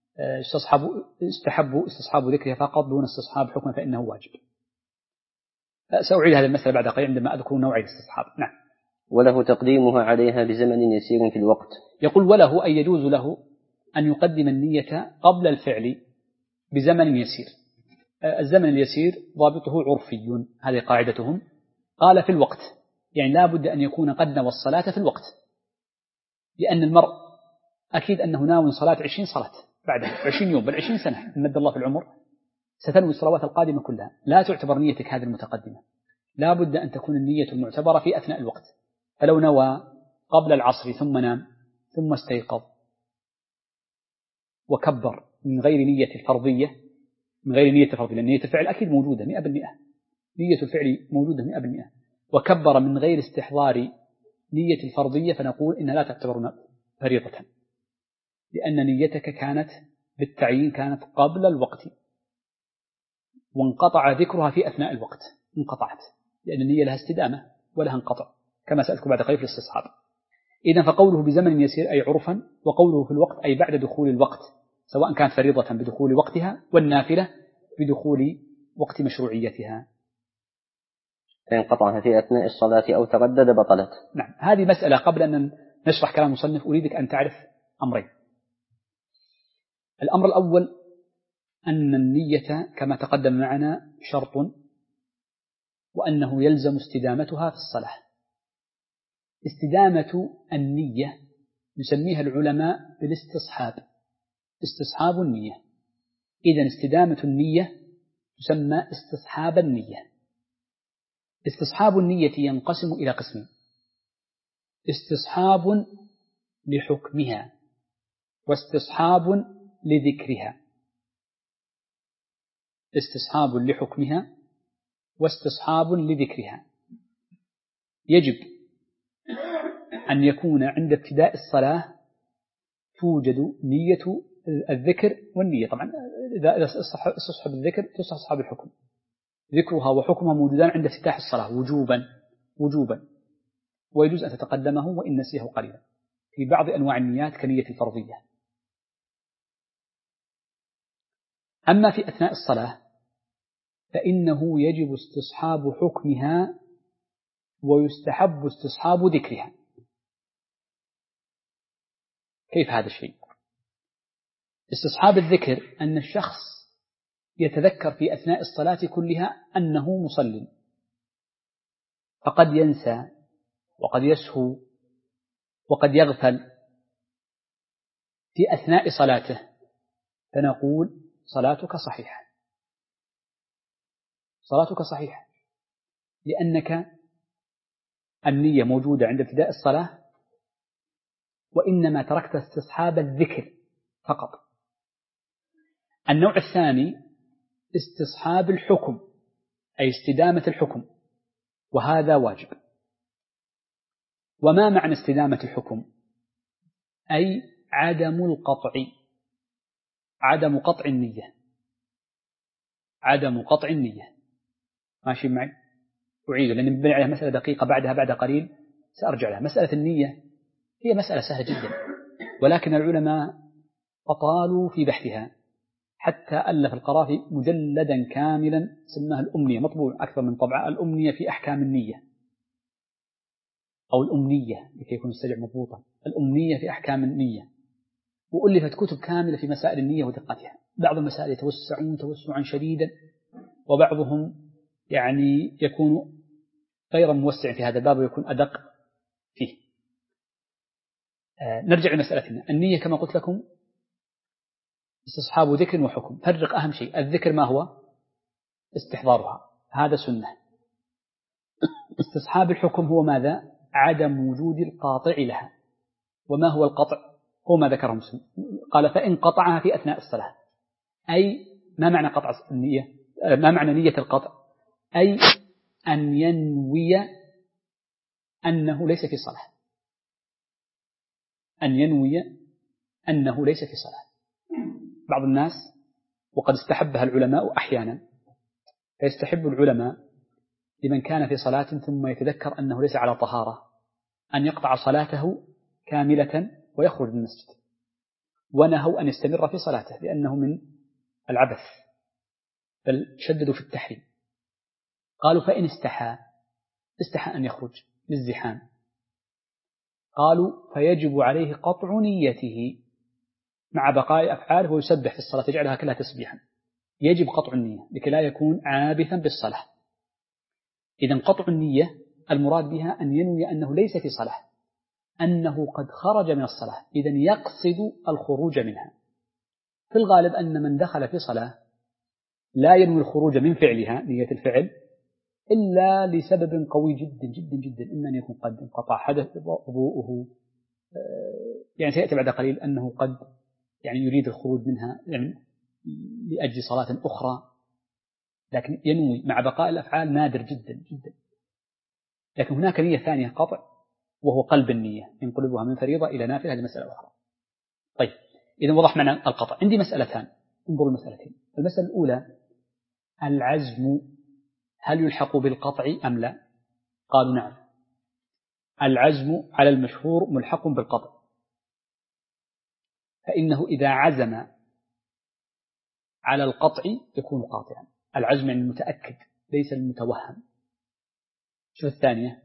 استحب استصحاب ذكرها فقط دون استصحاب حكم فإنه واجب. سأعيد هذه المسألة بعد قليل عندما أذكر نوع الاستصحاب. نعم. وله تقديمها عليها بزمن يسير في الوقت. يقول وله أي يجوز له أن يقدم النية قبل الفعل بزمن يسير. الزمن اليسير ضابطه عرفي، هذه قاعدتهم. قال في الوقت، يعني لا بد أن يكون قد نوى الصلاة في الوقت، لأن المرء أكيد أنه ناوي صلاة 20 صلاة بعد 20 يوم بل 20 سنة مد الله في العمر، ستنوي الصلوات القادمة كلها، لا تعتبر نيتك هذه المتقدمة، لا بد أن تكون النية المعتبرة في أثناء الوقت. فلو نوى قبل العصر ثم نام ثم استيقظ وكبر من غير نية الفرضية، لأن نية الفعل أكيد موجودة 100%، نية الفعل موجودة 100%، وكبر من غير استحضار نية الفرضية، فنقول إنها لا تعتبر فريضة، لأن نيتك كانت بالتعيين كانت قبل الوقت. وانقطع ذكرها في أثناء الوقت، انقطعت، لأن النية لها استدامة ولها انقطع، كما سألتكم بعد قليل في الاستصحاب. إذن فقوله بزمن يسير أي عرفا، وقوله في الوقت أي بعد دخول الوقت، سواء كانت فريضة بدخول وقتها والنافلة بدخول وقت مشروعيتها. فإن قطعها في أثناء الصلاة أو تردد بطلت. نعم، هذه مسألة قبل أن نشرح كلام المصنف أريدك أن تعرف أمرين. الأمر الأول أن النية كما تقدم معنا شرط، وأنه يلزم استدامتها في الصلاة. استدامة النية يسميها العلماء بالاستصحاب، استصحاب النية. إذن استدامة النية تسمى استصحاب النية. استصحاب النية ينقسم إلى قسمين: استصحاب لحكمها واستصحاب لذكرها. استصحاب لحكمها واستصحاب لذكرها. يجب أن يكون عند ابتداء الصلاة توجد نية الذكر والنية. طبعا إذا استصحب الذكر تستصحب الحكم، ذكرها وحكمها موجودان عند افتتاح الصلاة وجوبا، ويجوز أن تتقدمه وإن نسيه قليلا في بعض أنواع النيات كنية الفرضية. أما في أثناء الصلاة فإنه يجب استصحاب حكمها ويستحب استصحاب ذكرها. كيف هذا الشيء؟ استصحاب الذكر أن الشخص يتذكر في أثناء الصلاة كلها أنه مصلٍ، فقد ينسى وقد يسهو وقد يغفل في أثناء صلاته، فنقول صلاتك صحيحة، صلاتك صحيحة، لأنك النية موجودة عند ابتداء الصلاة، وإنما تركت استصحاب الذكر فقط. النوع الثاني استصحاب الحكم، أي استدامة الحكم، وهذا واجب. وما معنى استدامة الحكم؟ أي عدم القطع، عدم قطع النية، عدم قطع النية. ماشي معي؟ أعيد لأن نبني عليها مسألة دقيقة بعدها بعد قليل سأرجع لها. مسألة النية هي مسألة سهلة جدا، ولكن العلماء أطالوا في بحثها حتى ألف القرافي مجلدا كاملا سماه الأمنية، مطبوع أكثر من طبعة، الأمنية في أحكام النية، أو الأمنية لكي يكون السجع مضبوطا، الأمنية في أحكام النية. وألفت كتب كاملة في مسائل النية ودقتها. بعض المسائل يتوسعون توسعا شديدا، وبعضهم يعني يكون غير موسع في هذا الباب ويكون أدق فيه. نرجع لمسألتنا. النية كما قلت لكم استصحاب ذكر وحكم. فرق أهم شيء، الذكر ما هو؟ استحضارها، هذا سنة. استصحاب الحكم هو ماذا؟ عدم وجود القاطع لها. وما هو القطع؟ هو ما ذكره مسلم، قال فإن قطعها في أثناء الصلاة. أي ما معنى قطع النية؟ ما معنى نية القطع؟ أي أن ينوي أنه ليس في صلاة، أن ينوي أنه ليس في صلاة. بعض الناس وقد استحبها العلماء أحيانا، فيستحب العلماء لمن كان في صلاة ثم يتذكر أنه ليس على طهارة أن يقطع صلاته كاملة ويخرج من المسجد، ونهوا أن يستمر في صلاته لأنه من العبث، بل شددوا في التحريم. قالوا فإن استحى أن يخرج للزحام، قالوا فيجب عليه قطع نيته مع بقاء أفعاله ويسبح في الصلاة يجعلها كلها تسبيحا. يجب قطع النية لكي لا يكون عابثا بالصلاة. إذن قطع النية المراد بها أن ينوي أنه ليس في صلاة، أنه قد خرج من الصلاة، إذن يقصد الخروج منها. في الغالب أن من دخل في صلاة لا ينوي الخروج من فعلها نية الفعل إلا لسبب قوي جدا جدا جدا، إما أن يكون قد انقطع حدث وضوءه، يعني سيأتي بعد قليل أنه قد يعني يريد الخروج منها يعني لأجل صلاة أخرى، لكن ينوي مع بقاء الأفعال نادر جدا جدا. لكن هناك نية ثانية قطع، وهو قلب النية، ينقلبها من فريضة إلى نافلة، هذه مسألة أخرى. طيب إذن وضح معنى القطع. عندي مسألتان، انظروا المسألتين. المسألة الأولى العزم هل يلحق بالقطع أم لا؟ قالوا نعم، العزم على المشهور ملحق بالقطع، فإنه إذا عزم على القطع يكون قاطعا. العزم يعني المتأكد ليس المتوهم. شو الثانية؟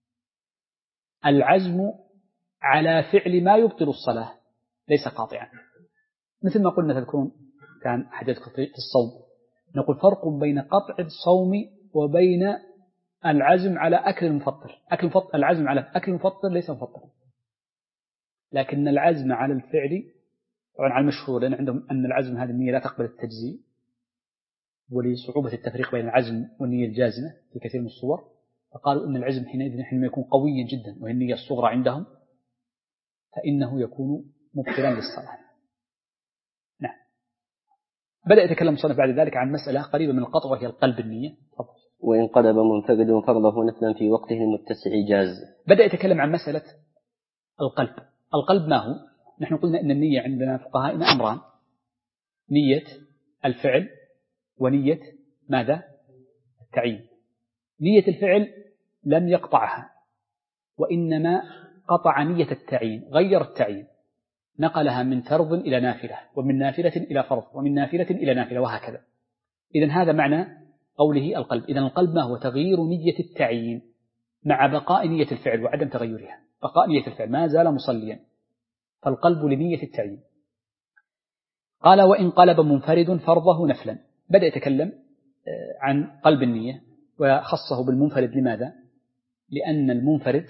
العزم على فعل ما يبطل الصلاة ليس قاطعا، مثل ما قلنا تذكرون كان حديث في الصوم نقول فرق بين قطع الصوم وبين العزم على أكل المفطر. العزم على أكل المفطر ليس مفطرا، لكن العزم على الفعل طبعا على المشهور، لأن عندهم أن العزم هذه النية لا تقبل التجزيء، ولصعوبة التفريق بين العزم والنية الجازمة في كثير من الصور، فقالوا أن العزم حينئذ يكون قويا جدا وهي النية الصغرى عندهم، فإنه يكون مبطلا للصلاة. نعم. بدأ يتكلم المصنف بعد ذلك عن مسألة قريبة من القطع وهي القلب النية. وإن قلب منفرد فرضه نفلا في وقته المتسع جاز. بدأ يتكلم عن مسألة القلب. القلب ما هو؟ نحن قلنا أن النية عندنا فقهائنا أمران: نية الفعل ونية ماذا؟ التعيين. نية الفعل لم يقطعها، وإنما قطع نية التعيين، غير التعيين، نقلها من فرض إلى نافلة، ومن نافلة إلى فرض، ومن نافلة إلى نافلة، وهكذا. إذن هذا معنى قوله القلب. إذن القلب ما هو؟ تغيير نية التعيين مع بقاء نية الفعل وعدم تغيرها. بقاء نية الفعل، ما زال مصليا، فالقلب لنية التعيين. قال وإن قلب منفرد فرضه نفلا. بدأ يتكلم عن قلب النية وخصه بالمنفرد. لماذا؟ لأن المنفرد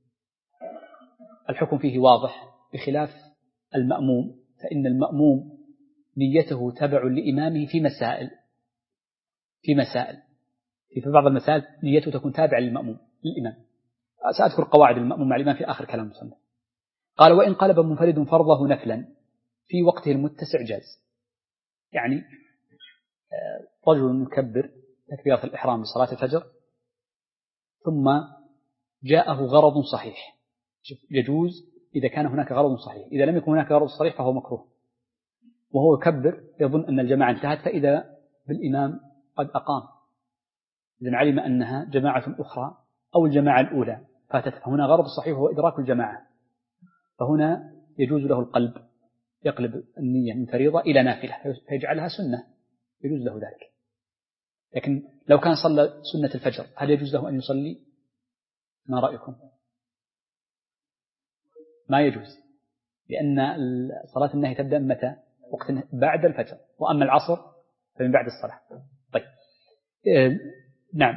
الحكم فيه واضح بخلاف المأموم، فإن المأموم نيته تبع لإمامه في مسائل، في بعض المسائل نيته تكون تابعة للمأموم للإمام. سأذكر قواعد المأموم مع الإمام في آخر كلام المصنف. قال وإن قلب منفرد فرضه نفلا في وقته المتسع جاز. يعني رجل يكبر تكبيرة الإحرام لصلاة الفجر ثم جاءه غرض صحيح، يجوز إذا كان هناك غرض صحيح. إذا لم يكن هناك غرض صحيح فهو مكروه، وهو يكبر يظن أن الجماعة انتهت، فإذا بالإمام قد أقام، إذن علم أنها جماعة أخرى أو الجماعة الأولى فاتت، فهنا غرض صحيح هو إدراك الجماعة، فهنا يجوز له القلب، يقلب النية من فريضة إلى نافلة فيجعلها سنة، يجوز له ذلك. لكن لو كان صلى سنة الفجر هل يجوز له أن يصلي؟ ما رأيكم؟ ما يجوز، لأن صلاة النهي تبدأ متى؟ وقت بعد الفجر، وأما العصر فمن بعد الصلاة. طيب نعم،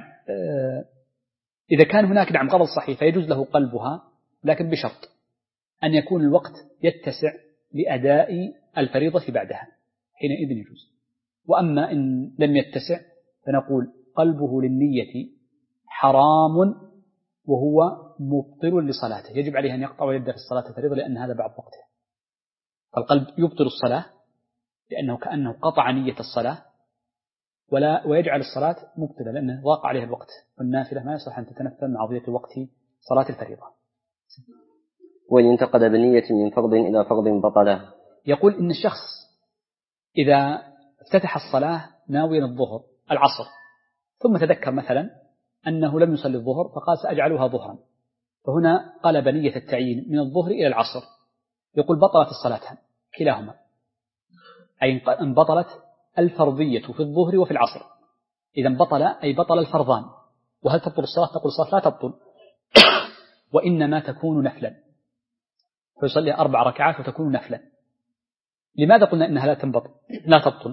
إذا كان هناك نعم غرض صحيح فيجوز له قلبها، لكن بشرط أن يكون الوقت يتسع لأداء الفريضة بعدها، حينئذ يجوز. وأما إن لم يتسع فنقول قلبه للنية حرام وهو مبطل لصلاته، يجب عليه أن يقطع ويبدأ في الصلاة الفريضة لأن هذا بعد وقتها. فالقلب يبطل الصلاة لأنه كأنه قطع نية الصلاة، ويجعل الصلاة مبطلة لأنه ضاق عليها الوقت، والنافلة ما يصح أن تتنفل مع ضيق وقت صلاة الفريضة. وإن انتقد بنية من فرض إلى فرض بطله. يقول إن الشخص إذا افتتح الصلاة ناويا العصر ثم تذكر مثلا أنه لم يصلي الظهر فقال سأجعلها ظهرا، فهنا قلب نية التعيين من الظهر إلى العصر، يقول بطلت الصلاة كلاهما، أي انبطلت الفرضية في الظهر وفي العصر. إذا بطل أي بطل الفرضان. وهل تبطل الصلاة؟ تقول الصلاة لا تبطل وإنما تكون نفلا، فيصلي 4 ركعات وتكون نفلا. لماذا قلنا إنها لا تبطل؟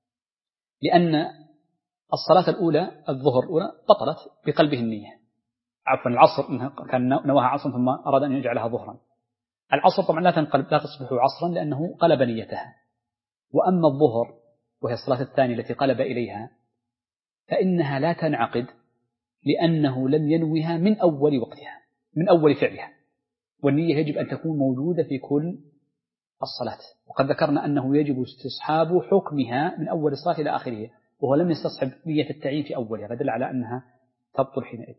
لأن الصلاة الأولى الظهر الأولى بطلت بقلبه النية، عفوا العصر كان نواها عصرا ثم أراد أن يجعلها ظهرا. العصر طبعا لا تصبح عصرا لأنه قلب نيتها. وأما الظهر وهي الصلاة الثانية التي قلب إليها فإنها لا تنعقد لأنه لم ينوها من أول وقتها، من أول فعلها، والنية يجب أن تكون موجودة في كل الصلاة. وقد ذكرنا أنه يجب استصحاب حكمها من أول الصلاة إلى آخرها، وهو لم يستصحب نية التعيين في أولها، فدل على أنها تبطل حينئذ.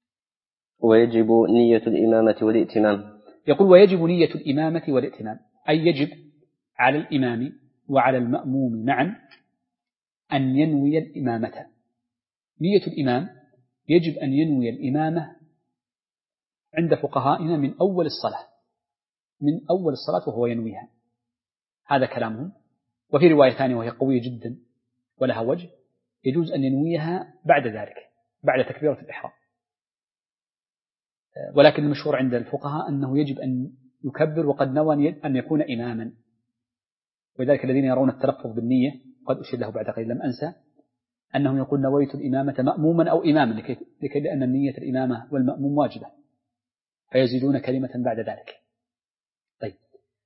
ويجب نية الإمامة والائتمام. يقول ويجب نية الإمامة والائتمام، أي يجب على الإمام وعلى المأموم معا أن ينوي الإمامة. نية الإمام يجب أن ينوي الإمامة عند فقهائنا من أول الصلاة، من أول الصلاة وهو ينويها، هذا كلامهم. وفي رواية ثانية وهي قوية جدا ولها وجه، يجوز أن ينويها بعد ذلك، بعد تكبيرة الإحرام، ولكن المشهور عند الفقهاء أنه يجب أن يكبر وقد نوى أن يكون إماما. ولذلك الذين يرون التلفظ بالنية قد أشير له بعد قليل لم أنسى أنه يقول نويت الإمامة مأموما أو إماما، لكي لأن النية الإمامة والمأموم واجبة، فيزيدون كلمة بعد ذلك. طيب،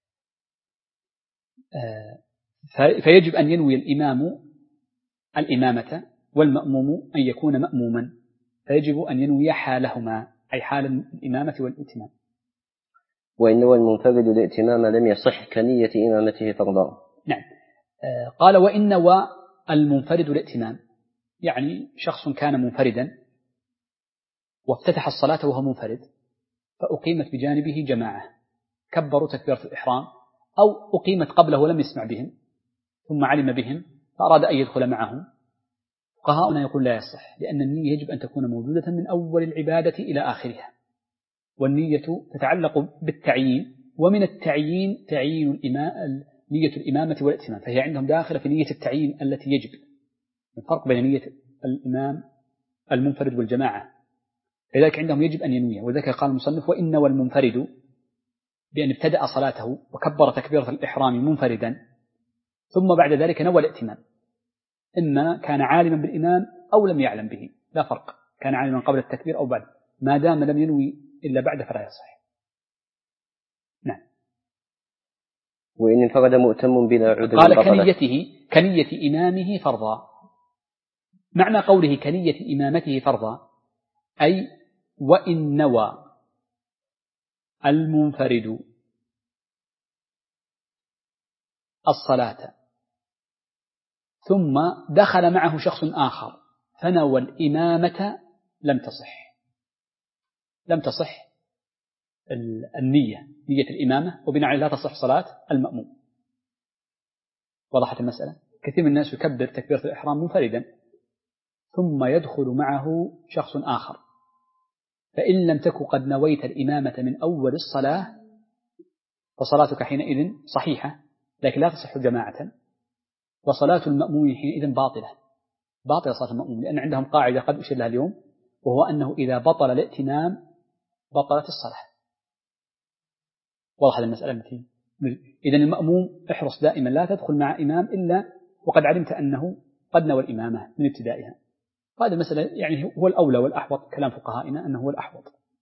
فيجب أن ينوي الإمام الإمامة والمأموم أن يكون مأموما، فيجب أن ينوي حالهما، أي حال الإمامة والإتمام. وإن نوى المنفرد الائتمام لم يصح كنية إمامته فرضا. نعم. قال وإن نوى المنفرد الائتمام، يعني شخص كان منفردا وافتتح الصلاة وهو منفرد، فأقيمت بجانبه جماعة كبروا تكبيرة الإحرام، أو أقيمت قبله ولم يسمع بهم ثم علم بهم فأراد أن يدخل معهم، فقهاؤنا يقول لا يصح، لأن النية يجب أن تكون موجودة من أول العبادة إلى آخرها، والنية تتعلق بالتعيين، ومن التعيين تعيين نية الإمامة والائتمام، فهي عندهم داخلة في نية التعيين التي يجب. الفرق بين نية الإمام المنفرد والجماعة، لذلك عندهم يجب أن ينوي. وذلك قال المصنف وإن نوى المنفرد بأن ابتدأ صلاته وكبر تكبيرة الإحرام منفردا ثم بعد ذلك نوى الائتمام، إما كان عالما بالإمام أو لم يعلم به، لا فرق، كان عالما قبل التكبير أو بعد، ما دام لم ينوي إلا بعد فلا يصح. نعم. وإن انفرد مؤتم بلا عذر قال كنية إمامه فرضا. معنى قوله كنية إمامته فرضا أي وإن نوى المنفرد الصلاة ثم دخل معه شخص آخر فنوى الإمامة لم تصح نية الإمامة، وبناء عليه لا تصح صلاة المأموم. وضحت المسألة؟ كثير من الناس يكبر تكبيرة الإحرام منفردا ثم يدخل معه شخص آخر، فإن لم تكن قد نويت الإمامة من أول الصلاة فصلاتك حينئذ صحيحة، لكن لا تصح جماعة، وصلاة المأموم حينئذ باطلة صلاة المأموم، لأن عندهم قاعدة قد أشير لها اليوم، وهو أنه إذا بطل الائتمام بطلت الصلاة. واضح المسألة التي إذن المأموم احرص دائما لا تدخل مع إمام إلا وقد علمت أنه قد نوى الإمامة من ابتدائها. هذا المسألة يعني هو الأولى والأحوط، كلام فقهائنا أنه هو الأحوط.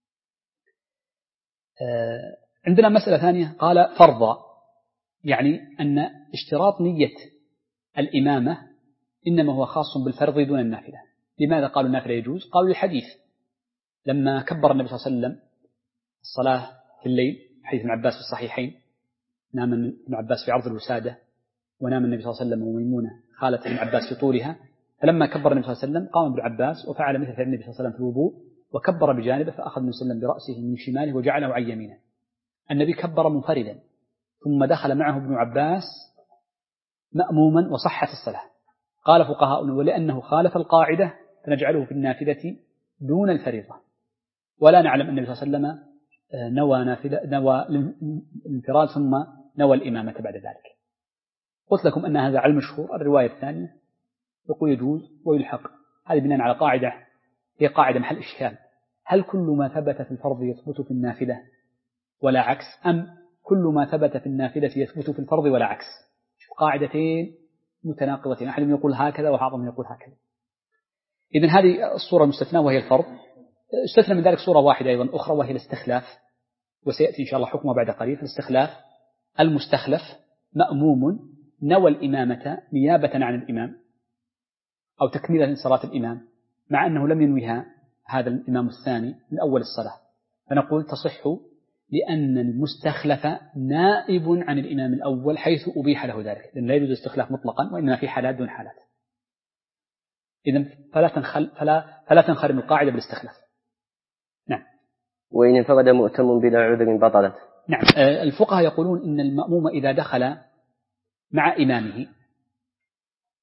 عندنا مسألة ثانية قال فرضا، يعني أن اشتراط نية الإمامة إنما هو خاص بالفرض دون النافلة. لماذا قالوا النافلة يجوز؟ قالوا الحديث لما كبر النبي صلى الله عليه وسلم الصلاة في الليل، حديث ابن عباس في الصحيحين، نام ابن عباس في عرض الوسادة ونام النبي صلى الله عليه وسلم وميمونة خالة ابن عباس في طولها، فلما كبر النبي صلى الله عليه وسلم قام ابن عباس وفعل مثل فعل النبي صلى الله عليه وسلم في الوضوء وكبر بجانبه، فأخذ النبي صلى الله عليه وسلم برأسه من شماله وجعله عن يمينه. النبي كبر منفردا ثم دخل معه ابن عباس مأموما وصحت الصلاة. قال فقهاؤنا ولأنه خالف القاعدة فنجعله في النافلة دون الفريضة، ولا نعلم أن النبي صلى الله عليه وسلم نوى الانفراد ثم نوى الإمامة بعد ذلك. قلت لكم أن هذا على المشهور. الرواية الثانية يقول يجوز ويلحق، هذه بناء على قاعدة هي قاعدة محل إشكال، هل كل ما ثبت في الفرض يثبت في النافلة ولا عكس، أم كل ما ثبت في النافلة يثبت في الفرض ولا عكس؟ قاعدتين متناقضتين، أحدهم يقول هكذا وبعضهم يقول هكذا. إذن هذه الصورة المستثنى وهي الفرض. استثنى من ذلك صورة واحدة أيضا أخرى وهي الاستخلاف، وسيأتي إن شاء الله حكمه بعد قليل. الاستخلاف المستخلف مأموم نوى الإمامة نيابة عن الإمام أو تكميلا لصلاة الإمام مع أنه لم ينويها هذا الإمام الثاني من أول الصلاة، فنقول تصح لأن المستخلف نائب عن الإمام الأول حيث أبيح له ذلك، لأن لا يجوز الاستخلاف مطلقا وإنما في حالات دون حالات. إذن فلا تنخرم القاعدة بالاستخلاف. نعم. وإن انفرد مؤتم بلا عذر بطلت. نعم. الفقهاء يقولون إن المأموم إذا دخل مع إمامه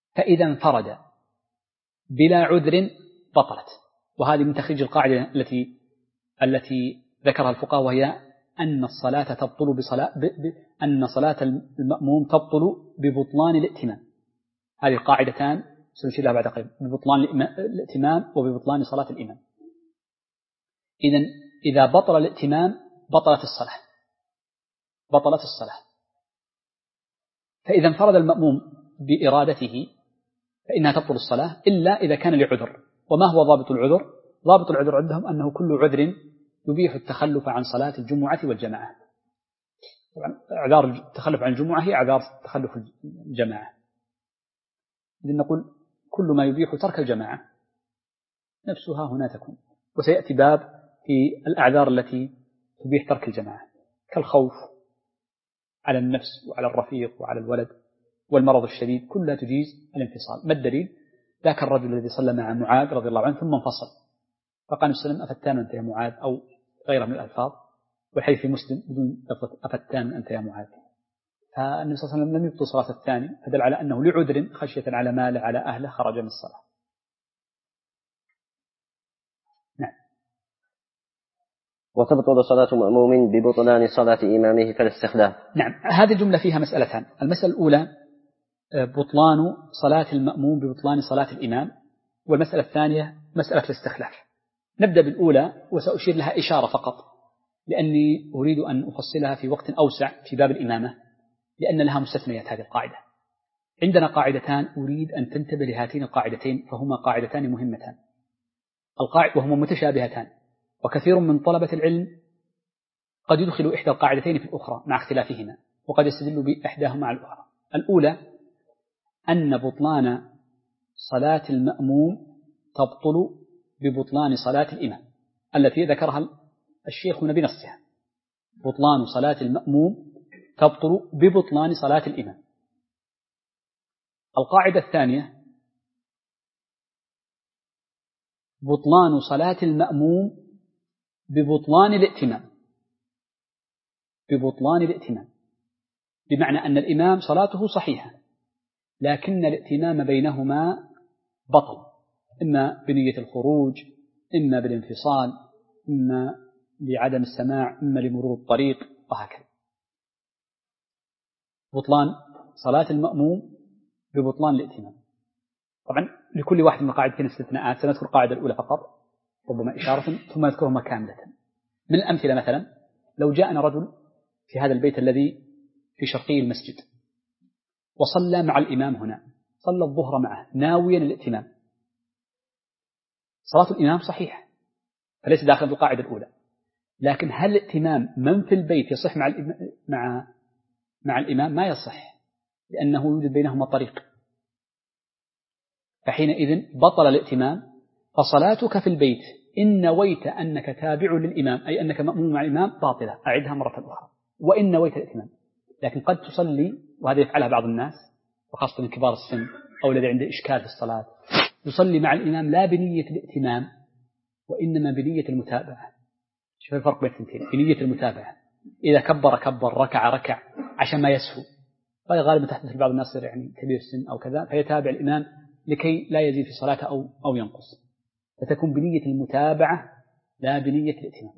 فإذا انفرد بلا عذر بطلت. وهذه من تخريج القاعدة التي ذكرها الفقهاء، وهي أن الصلاة تبطل أن صلاة المأموم تبطل ببطلان الائتمام. هذه القاعدتان سنشير لها بعد قليل، ببطلان الائتمام وببطلان صلاة الإمام. إذا بطل الائتمام بطلت الصلاة. فإذا انفرد المأموم بإرادته فإنها تبطل الصلاة إلا إذا كان لعذر. وما هو ضابط العذر؟ ضابط العذر عندهم أنه كل عذر يبيح التخلف عن صلاة الجمعة والجماعة. أعذار التخلف عن الجمعة هي أعذار تخلف الجماعة. إذن نقول كل ما يبيح ترك الجماعة نفسها هنا تكون. وسيأتي باب في الأعذار التي تبيح ترك الجماعة كالخوف على النفس وعلى الرفيق وعلى الولد والمرض الشديد، كلها تجيز الانفصال. ما الدليل؟ ذاك الرجل الذي صلى مع معاذ رضي الله عنه ثم انفصل، فقال السلام أفتان أنت يا معاذ أو غيره من الألفاظ، والحديث في مسلم بدون لفظ أفتان أنت يا معاذ. فالنبي صلى الله عليه وسلم لم يبطل صلاة الثاني، فدل على أنه لعذر خشية على ماله على أهله خرج من الصلاة. نعم. وتبطل صلاة مأموم ببطلان صلاة إمامه فالاستخلاف. نعم، هذه الجملة فيها مسألتان. المسألة الأولى بطلان صلاة المأموم ببطلان صلاة الإمام، والمسألة الثانية مسألة الاستخلاف. نبدأ بالأولى وسأشير لها إشارة فقط، لأني أريد أن أفصلها في وقت أوسع في باب الإمامة، لأن لها مستثنيات هذه القاعدة. عندنا قاعدتان أريد أن تنتبه لهاتين القاعدتين، فهما قاعدتان مهمتان وهما متشابهتان، وكثير من طلبة العلم قد يدخل إحدى القاعدتين في الأخرى مع اختلافهما، وقد يستدل بإحداهما على الأخرى. الأولى أن بطلان صلاة المأموم تبطل ببطلان صلاة الإمام التي ذكرها الشيخ بنصها. بطلان صلاة المأموم تبطل ببطلان صلاة الإمام. القاعدة الثانية بطلان صلاة المأموم ببطلان الائتمام، بمعنى أن الإمام صلاته صحيحة لكن الائتمام بينهما بطل، إما بنية الخروج، إما بالانفصال، إما لعدم السماع، إما لمرور الطريق، وهكذا. بطلان صلاة المأموم ببطلان الائتمام. طبعا لكل واحد من القاعدتين استثناءات، سنذكر القاعدة الأولى فقط ربما إشارة ثم نذكرهما كاملة. من الأمثلة مثلا لو جاءنا رجل في هذا البيت الذي في شرقي المسجد وصلى مع الإمام هنا، صلى الظهر معه ناويا الائتمام، صلاة الإمام صحيحة فليس داخل في القاعدة الأولى. لكن هل الائتمام من في البيت يصح مع الإمام؟ ما يصح، لأنه يوجد بينهما طريق، فحينئذ بطل الائتمام. فصلاتك في البيت إن نويت أنك تابع للإمام أي أنك مأموم مع الإمام باطلة، أعدها مرة أخرى. وإن نويت الائتمام، لكن قد تصلي، وهذا يفعلها بعض الناس وخاصة من كبار السن أو الذي عنده إشكال في الصلاة، يصلي مع الإمام لا بنية الائتمام وإنما بنية المتابعة. شوف الفرق بين الثنتين، بنية المتابعة. إذا كبر ركع عشان ما يسهو، وهذا غالبا تحدث لبعض الناس يعني كبير السن أو كذا، فيتابع الإمام لكي لا يزيد في صلاته أو ينقص، فتكون بنية المتابعة لا بنية الائتمام.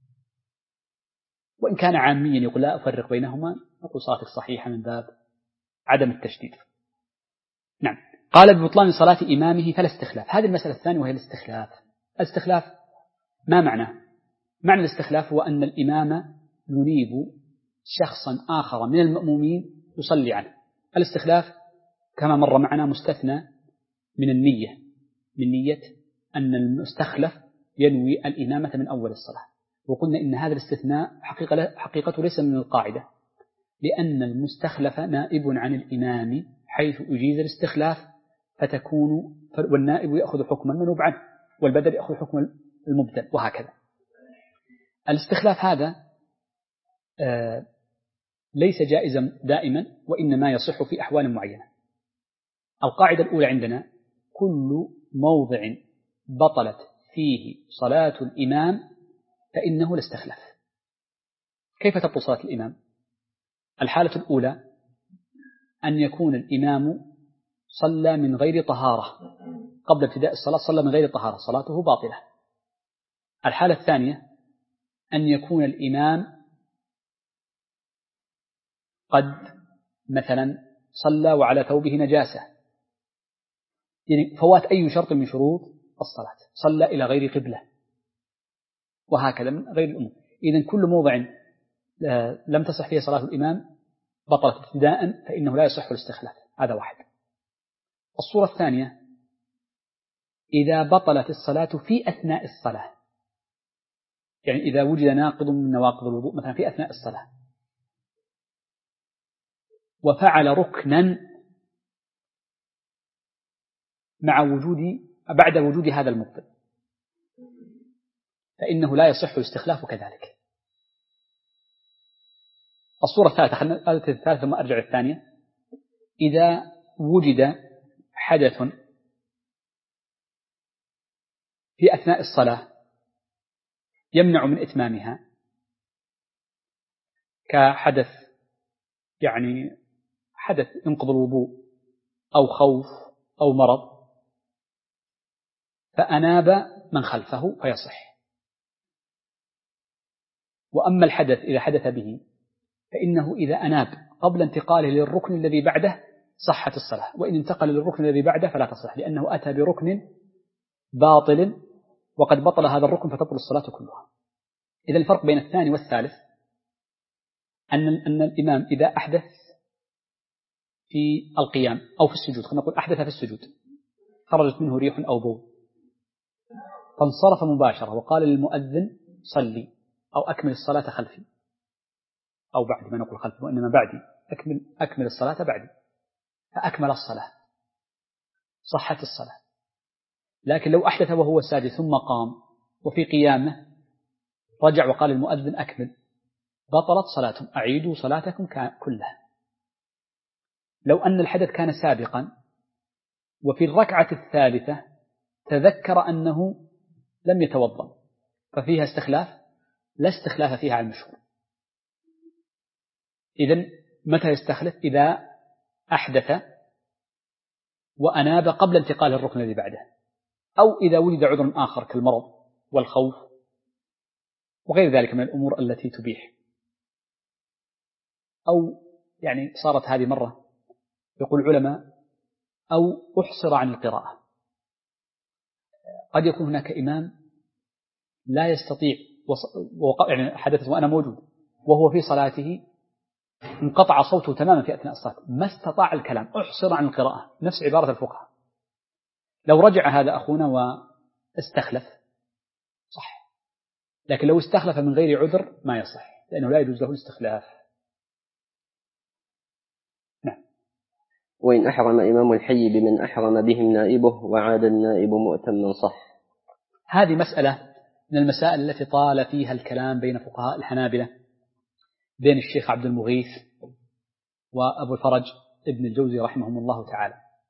وإن كان عاميا يقول لا أفرق بينهما، نقول صلاتك صحيحة من باب عدم التشديد. نعم. قال ببطلان صلاة إمامه فلا استخلاف. هذه المسألة الثانية وهي الاستخلاف. الاستخلاف ما معناه؟ معنى الاستخلاف هو أن الإمام ينيب شخصا آخر من المأمومين يصلي عنه. الاستخلاف كما مر معنا مستثنى من النية، من نية أن المستخلف ينوي الإمامة من أول الصلاة. وقلنا إن هذا الاستثناء حقيقته ليس من القاعدة، لأن المستخلف نائب عن الإمام حيث أجيز الاستخلاف والنائب يأخذ حكم المنوب عنه والبدل يأخذ حكم المبدل وهكذا. الاستخلاف هذا ليس جائزا دائما، وإنما يصح في أحوال معينة. القاعدة الأولى عندنا كل موضع بطلت فيه صلاة الإمام فإنه لا استخلاف. كيف تبطل صلاة الإمام؟ الحالة الأولى أن يكون الإمام صلى من غير طهارة قبل ابتداء الصلاة، صلى من غير طهارة، صلاته باطلة. الحالة الثانية أن يكون الإمام قد مثلا صلى وعلى ثوبه نجاسة، يعني فوات أي شرط من شروط الصلاة، صلى إلى غير قبلة، وهكذا من غير الأمور. إذن كل موضع لم تصح فيه صلاة الإمام بطلت ابتداء فإنه لا يصح الاستخلاف. هذا واحد. الصورة الثانية إذا بطلت الصلاة في أثناء الصلاة، يعني إذا وجد ناقض من نواقض الوضوء مثلا في أثناء الصلاة وفعل ركنا بعد وجود هذا المبطل فإنه لا يصح الاستخلاف كذلك. الصورة الثالثة ثم أرجع الثانية، إذا وجد حدث في أثناء الصلاة يمنع من إتمامها كحدث، يعني حدث ينقض الوضوء أو خوف أو مرض، فأناب من خلفه فيصح. وأما الحدث إذا حدث به فإنه إذا أناب قبل انتقاله للركن الذي بعده صحت الصلاة، وإن انتقل للركن الذي بعده فلا تصح، لأنه أتى بركن باطل وقد بطل هذا الركن فتبطل الصلاة كلها. إذا الفرق بين الثاني والثالث أن الإمام إذا أحدث في القيام أو في السجود، خلينا نقول أحدث في السجود خرجت منه ريح أو بول فانصرف مباشرة وقال للمؤذن صلي أو أكمل الصلاة خلفي، أو بعد ما نقول خلفي وإنما بعدي، أكمل الصلاة بعدي، فأكمل الصلاة صحت الصلاة. لكن لو أحدث وهو ساجد ثم قام وفي قيامه رجع وقال المؤذن أكمل، بطلت صلاتهم، أعيدوا صلاتكم كلها. لو أن الحدث كان سابقا وفي الركعة الثالثة تذكر أنه لم يتوضأ ففيها استخلاف، لا استخلاف فيها على المشهور. إذن متى يستخلف؟ إذا أحدث وأناب قبل انتقال الركن الذي بعده، أو إذا وجد عذر آخر كالمرض والخوف وغير ذلك من الأمور التي تبيح، أو يعني صارت هذه مرة يقول العلماء أو أحصر عن القراءة. قد يكون هناك إمام لا يستطيع يعني حدث وأنا موجود وهو في صلاته انقطع صوته تماما في أثناء الصلاة ما استطاع الكلام، أحصر عن القراءة، نفس عبارة الفقهاء. لو رجع هذا أخونا واستخلف صح، لكن لو استخلف من غير عذر ما يصح، لأنه لا يجوز له الاستخلاف. نعم. وإن أحرم إمام الحي بمن أحرم بهم نائبه وعاد النائب مؤتما صح. هذه مسألة من المسائل التي طال فيها الكلام بين فقهاء الحنابلة، بين الشيخ عبد المغيث وأبو الفرج ابن الجوزي رحمهم الله تعالى،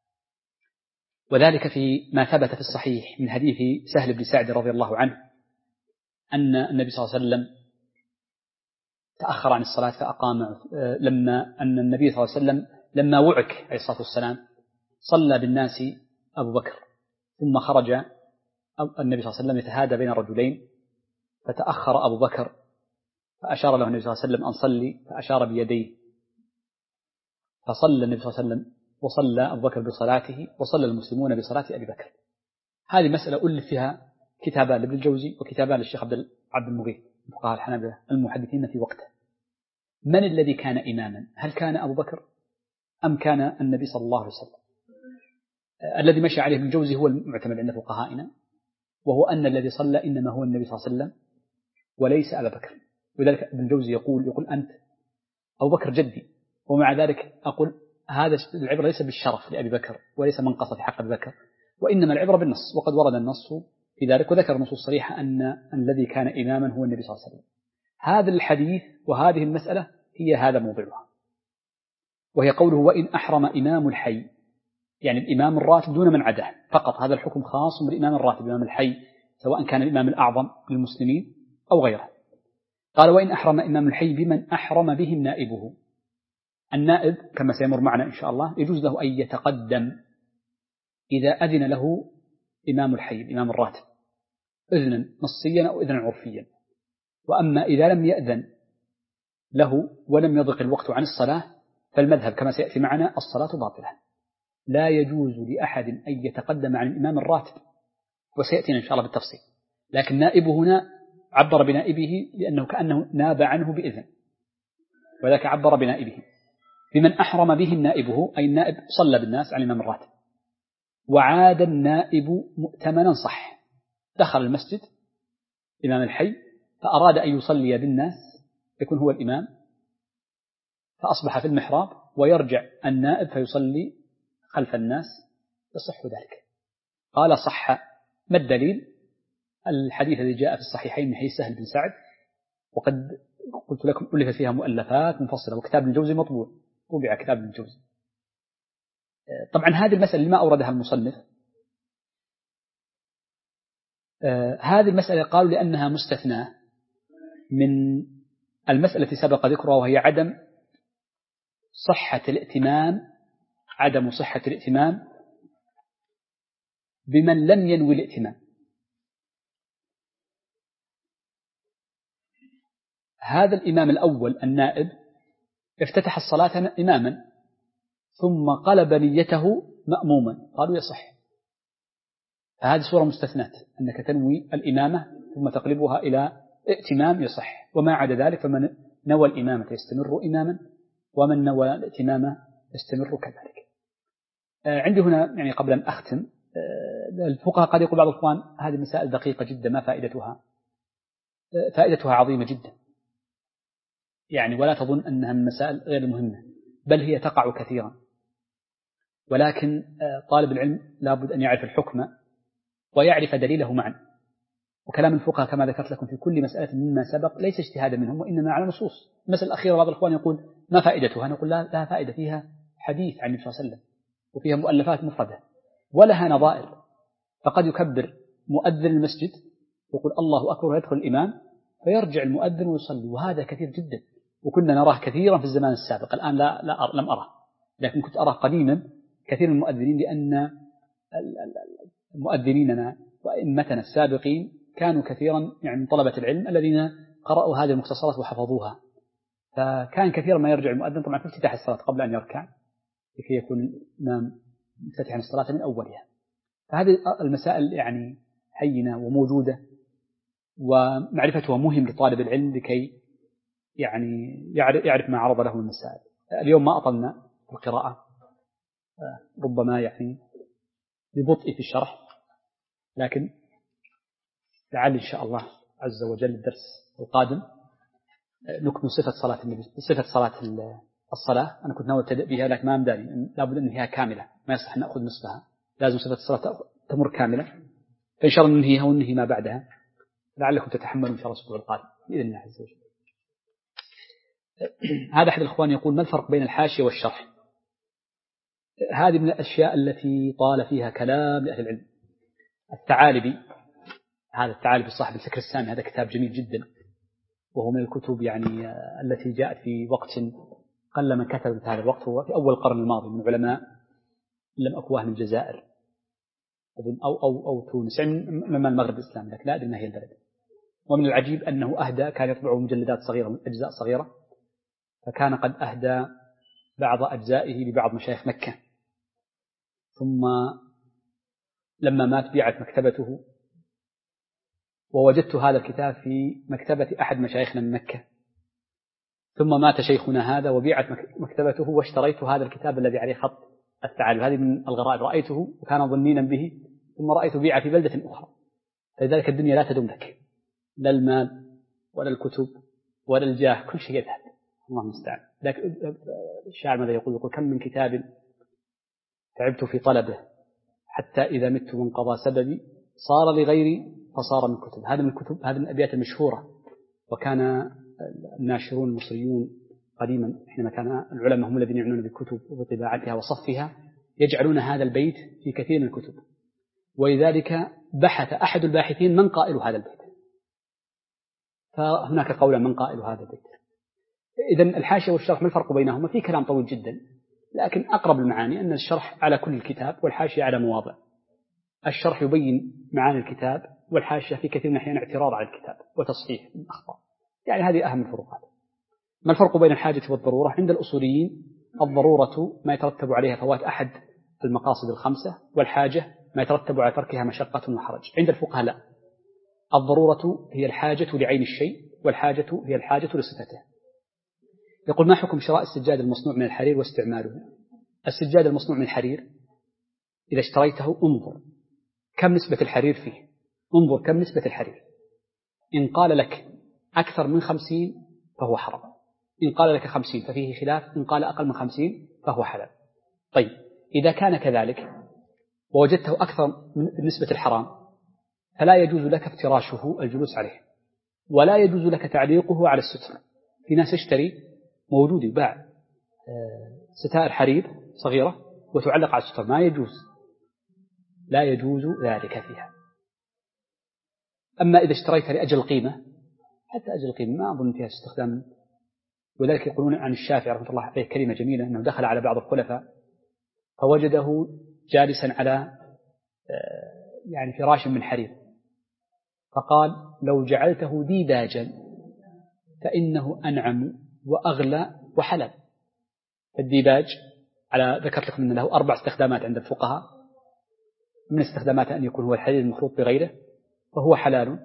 وذلك في ما ثبت في الصحيح من حديث سهل بن سعد رضي الله عنه أن النبي صلى الله عليه وسلم تأخر عن الصلاة فأقام، أن النبي صلى الله عليه وسلم لما وعك عليه الصلاة والسلام صلى بالناس أبو بكر، ثم خرج النبي صلى الله عليه وسلم يتهادى بين الرجلين فتأخر أبو بكر فأشار له النبي صلى الله عليه وسلم أن صلي فأشار بيديه فصلى النبي صلى الله عليه وسلم وصلى أبو بكر بصلاته وصلى المسلمون بصلاة أبي بكر. هذه مسألة ألف فيها كتابان لابن الجوزي وكتابان للشيخ عبد المغيث فقهاء الحنابلة المحدثين في وقته. من الذي كان إماما؟ هل كان أبو بكر أم كان النبي صلى الله عليه وسلم؟ الذي مشى عليه ابن الجوزي هو المعتمد عند فقهائنا، وهو أن الذي صلى إنما هو النبي صلى الله عليه وسلم وليس أبا بكر. وذلك ابن الجوزي يقول أنت أبو بكر جدي، ومع ذلك أقول هذا العبرة ليس بالشرف لأبي بكر وليس منقصة في حق أبي بكر، وإنما العبرة بالنص، وقد ورد النص في ذلك وذكر نصوص صريحة أن الذي كان إماما هو النبي صلى الله عليه وسلم. هذا الحديث وهذه المسألة هي هذا موضوعها، وهي قوله وإن أحرم إمام الحي، يعني الإمام الراتب دون من عداه فقط. هذا الحكم خاص بالإمام الراتب الإمام الحي سواء كان الإمام الأعظم للمسلمين أو غيره. قال وإن أحرم إمام الحي بمن أحرم بهم نائبه. النائب كما سيمر معنا إن شاء الله يجوز له أن يتقدم إذا أذن له إمام الحي الإمام الراتب إذنا نصيا أو إذنا عرفيا. وأما إذا لم يأذن له ولم يضق الوقت عن الصلاة فالمذهب كما سيأتي معنا الصلاة باطلة، لا يجوز لأحد أن يتقدم عن الإمام الراتب، وسيأتينا إن شاء الله بالتفصيل. لكن نائبه هنا عبر بنائبه لأنه كأنه ناب عنه بإذن، وذلك عبر بنائبه بمن أحرم به نائبه، أي النائب صلى بالناس عن الإمام الراتب وعاد النائب مؤتمنا صح، دخل المسجد إمام الحي فأراد أن يصلي بالناس يكون هو الإمام، فأصبح في المحراب ويرجع النائب فيصلي خلف الناس يصح ذلك. قال صح. ما الدليل؟ الحديث الذي جاء في الصحيحين من حديث سهل بن سعد، وقد قلت لكم ألفت فيها مؤلفات منفصلة، وكتاب الجوزي مطبوع، طبع كتاب الجوزي. طبعا هذه المسألة اللي ما أوردها المصنف، هذه المسألة قالوا لأنها مستثناة من المسألة التي سبق ذكرها، وهي عدم صحة الائتمام بمن لم ينوي الائتمام. هذا الإمام الأول النائب افتتح الصلاة إماما ثم قلب نيته مأموما، قالوا يصح. فهذه صورة مستثنات، أنك تنوي الإمامة ثم تقلبها إلى ائتمام يصح، وما عدا ذلك فمن نوى الإمامة يستمر إماما ومن نوى الائتمام يستمر كذلك. عندي هنا يعني قبل أن أختم، الفقهاء قد يقول بعض الإخوان هذه مسائل دقيقة جدا ما فائدتها، فائدتها عظيمة جدا يعني، ولا تظن أنها من مسائل غير مهمة، بل هي تقع كثيرا. ولكن طالب العلم لابد أن يعرف الحكم ويعرف دليله معا. وكلام الفقهاء كما ذكرت لكم في كل مسألة مما سبق ليس اجتهادا منهم، وإنما على نصوص. المسألة الأخيرة بعض الإخوان يقول ما فائدتها؟ نقول لها فائدة، فيها حديث عن النبي صلى الله عليه وسلم وفيها مؤلفات مفردة ولها نظائر. فقد يكبر مؤذن المسجد يقول الله أكبر ويدخل الإمام فيرجع المؤذن ويصلي، وهذا كثير جدا، وكنا نراه كثيرا في الزمان السابق. الآن لم أرى، لكن كنت أراه قديما كثير من المؤذنين، لأن مؤذنيننا وأئمتنا السابقين كانوا كثيرا يعني من طلبة العلم الذين قرأوا هذه المختصرات وحفظوها، فكان كثيرا ما يرجع المؤذن طبعا في افتتاح الصلاة قبل أن يركع لكي يكون الإمام مفتتحا الصلاة من أولها. فهذه المسائل يعني حينة وموجودة، ومعرفتها مهم لطالب العلم لكي يعني يعرف ما عرض له من المسائل. اليوم ما أطلنا في القراءة، ربما يعني ببطء في الشرح، لكن لعل إن شاء الله عز وجل الدرس القادم نكمل صفة صلاة النبي، صفة صلاة الصلاة. أنا كنت ناوي أبتدأ بها لكن ما أمداني، لابد أن هي كاملة، ما يصح نأخذ نصفها، لازم صفة الصلاة تمر كاملة. فإن شاء الله ننهيها وننهي ما بعدها، لعلكم تتحملوا إن شاء الله الأسبوع القادم بإذن الله عز وجل. هذا أحد الإخوان يقول ما الفرق بين الحاشية والشرح؟ هذه من الأشياء التي طال فيها كلام لأهل العلم. الثعالبي، هذا الثعالبي صاحب الفكر السامي، هذا كتاب جميل جدا، وهو من الكتب يعني التي جاءت في وقت قل من كتب في هذا الوقت، هو في أول القرن الماضي من علماء لم أكواه من الجزائر أو تونس، يعني من المغرب الإسلامي، لكن لا أدري ما هي البلد. ومن العجيب أنه أهدى، كان يطبع مجلدات صغيرة من أجزاء صغيرة، فكان قد أهدى بعض أجزائه لبعض مشايخ مكة، ثم لما مات بيعت مكتبته، ووجدت هذا الكتاب في مكتبة أحد مشايخنا من مكة، ثم مات شيخنا هذا وبيعت مكتبته، واشتريت هذا الكتاب الذي عليه خط الثعالب. هذه من الغرائب، رأيته وكان ظنينا به، ثم رأيته بيع في بلدة أخرى. فلذلك الدنيا لا تدوم لك، لا المال ولا الكتب ولا الجاه، كل شيء يذهب، الله المستعان. لكن الشاعر ماذا يقول كم من كتاب تعبت في طلبه حتى إذا مت وانقضى سببي صار لغيري فصار من كتب. هذا من الكتب، هذه من الأبيات المشهورة. وكان الناشرون المصريون قديما حينما كان العلماء هم الذين يعنون بالكتب وبطباعتها وصفها يجعلون هذا البيت في كثير من الكتب، ولذلك بحث أحد الباحثين من قائل هذا البيت، فهناك قولا من قائل هذا البيت. إذن الحاشية والشرح ما الفرق بينهما؟ في كلام طويل جدا، لكن أقرب المعاني أن الشرح على كل الكتاب والحاشية على مواضع. الشرح يبين معاني الكتاب، والحاشية في كثير من الأحيان اعتراض على الكتاب وتصحيح الأخطاء. يعني هذه أهم الفروقات. ما الفرق بين الحاجة والضرورة؟ عند الأصوليين الضرورة ما يترتب عليها فوات أحد المقاصد الخمسة، والحاجة ما يترتب على تركها مشقة وحرج. عند الفقهاء لا، الضرورة هي الحاجة لعين الشيء، والحاجة هي الحاجة لصفته. يقول: ما حكم شراء السجاد المصنوع من الحرير واستعماله؟ السجاد المصنوع من الحرير إذا اشتريته انظر كم نسبة الحرير فيه، انظر كم نسبة الحرير. إن قال لك أكثر من 50 فهو حرام، إن قال لك 50 ففيه خلاف، إن قال أقل من 50 فهو حلال. طيب إذا كان كذلك ووجدته أكثر من نسبة الحرام فلا يجوز لك افتراشه الجلوس عليه، ولا يجوز لك تعليقه على الستر. في ناس يشتري موجود يباع ستائر حرير صغيرة وتعلق على الستر، ما يجوز، لا يجوز ذلك فيها. أما إذا اشتريت لأجل قيمة، حتى أجل قيمة ما أظن فيها استخدام. ولذلك يقولون عن الشافعي رحمه الله عليه كلمة جميلة، أنه دخل على بعض الخلفاء فوجده جالسا على يعني فراش من حرير، فقال: لو جعلته ديباجا فإنه أنعم وأغلى وحلال. الديباج على ذكرت لكم أن له 4 استخدامات عند الفقهاء. من استخدامات أن يكون هو الحرير المخلوط بغيره، فهو حلال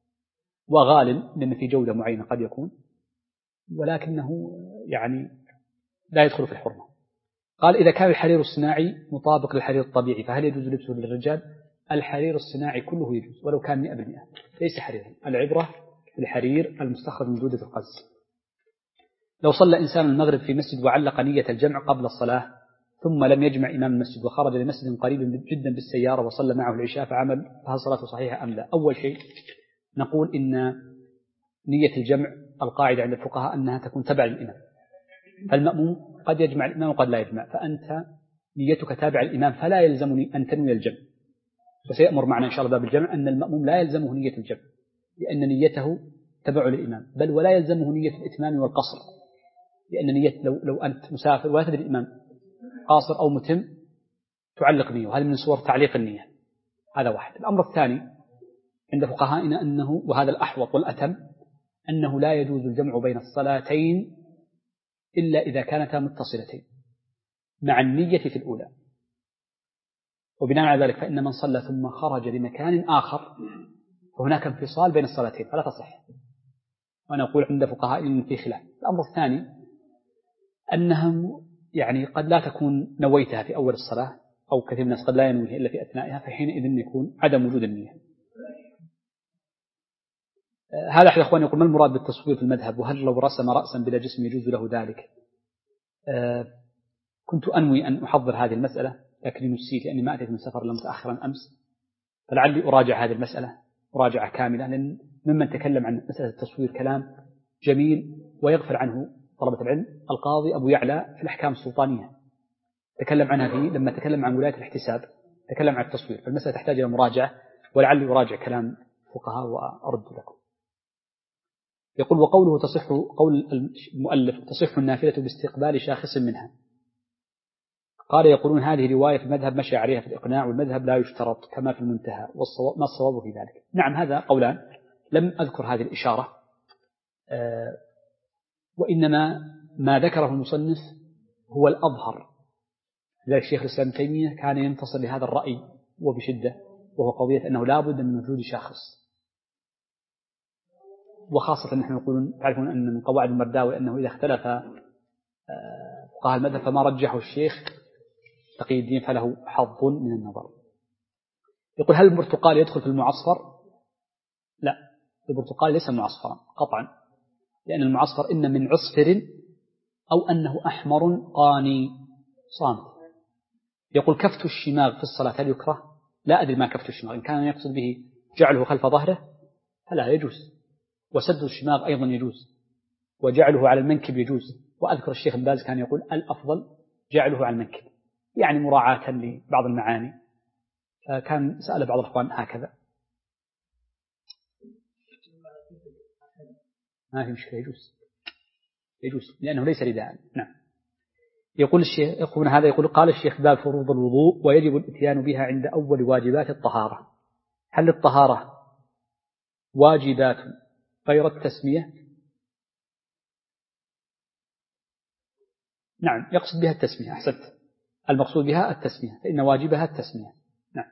وغال لأن في جودة معينة قد يكون، ولكنه يعني لا يدخل في الحرمة. قال: إذا كان الحرير الصناعي مطابق للحرير الطبيعي فهل يجوز لبسه للرجال؟ الحرير الصناعي كله يجوز ولو كان 100%، ليس حريرا. العبرة بالحرير المستخرج من دودة القز. لو صلى إنسان المغرب في مسجد وعلق نية الجمع قبل الصلاة ثم لم يجمع إمام المسجد وخرج لمسجد قريب جدا بالسيارة وصلى معه العشاء فهل صلاته صحيحة أم لا؟ أول شيء نقول إن نية الجمع القاعدة عند الفقهاء أنها تكون تبع للإمام، فالمأموم قد يجمع الإمام وقد لا يجمع، فأنت نيتك تابع الإمام فلا يلزمني أن تنوي الجمع. وسيأمر معنا إن شاء الله باب الجمع أن المأموم لا يلزمه نية الجمع لأن نيته تبع للإمام، بل ولا يلزمه نية الإتمام والقصر، لأن نية لو أنت مسافر ولا تدري الإمام قاصر أو متم تعلق نية، وهذا من صور تعليق النية. هذا واحد. الأمر الثاني عند فقهائنا أنه، وهذا الأحوط والأتم، أنه لا يجوز الجمع بين الصلاتين إلا إذا كانتا متصلتين مع النية في الأولى. وبناء على ذلك فإن من صلى ثم خرج لمكان آخر فهناك انفصال بين الصلاتين فلا تصح. وأنا أقول عند فقهاء إن في خلاف. الأمر الثاني أنهم يعني قد لا تكون نويتها في أول الصلاة، أو كثير من الناس قد لا ينويها إلا في أثنائها، فحينئذ يكون عدم وجود النية. هذا أحد الأخوان يقول: ما المراد بالتصوير في المذهب؟ وهل لو رسم رأسا بلا جسم يجوز له ذلك؟ كنت أنوي أن أحضر هذه المسألة لكني نسيت لأني ما أتيت من سفر إلا متأخرا أمس، فلعلي أراجع هذه المسألة مراجعة كاملة، لأن ممن تكلم عن مسألة التصوير كلام جميل ويغفل عنه طلبة العلم. القاضي أبو يعلى في الأحكام السلطانية تكلم عنها فيه لما تكلم عن ولاية الاحتساب، تكلم عن التصوير، فالمسألة تحتاج إلى مراجعة، ولعلي أراجع كلام الفقهاء وأرد لكم. يقول: وقوله تصح، قول المؤلف تصح النافلة باستقبال شاخص منها، قال: يقولون هذه رواية في المذهب مشى عليها في الإقناع، والمذهب لا يشترط كما في المنتهى، ما الصواب في ذلك؟ نعم، هذا قولان، لم أذكر هذه الإشارة، وإنما ما ذكره المصنف هو الأظهر. لذلك الشيخ الإسلام ابن تيمية كان ينتصر لهذا الرأي وبشدة، وهو قضية أنه لا بد من وجود شخص. وخاصة نحن نقولون تعرفون أن من قواعد المرداوي أنه إذا اختلف فقهاء المذهب فما رجحه الشيخ تقي الدين فله حظ من النظر. يقول: هل البرتقال يدخل في المعصفر؟ لا، البرتقال ليس معصفرا قطعا، لأن المعصفر إن من عصفر أو أنه أحمر قاني صامت. يقول: كفت الشماغ في الصلاة هل يكره؟ لا أدري ما كفت الشماغ، إن كان يقصد به جعله خلف ظهره فلا يجوز، وسد الشماغ أيضا يجوز، وجعله على المنكب يجوز. وأذكر الشيخ ابن باز كان يقول الأفضل جعله على المنكب، يعني مراعاة لبعض المعاني، كان سأل بعض الأخوان هكذا. ما في مشكلة، يجوز لأنه ليس رداء. نعم. يقول الشيخ يقول هذا يقول قال الشيخ باب فروض الوضوء ويجب الاتيان بها عند أول واجبات الطهارة. هل الطهارة واجبات غير التسمية؟ نعم يقصد بها التسمية. أحسنت، المقصود بها التسمية، فإن واجبها التسمية. نعم،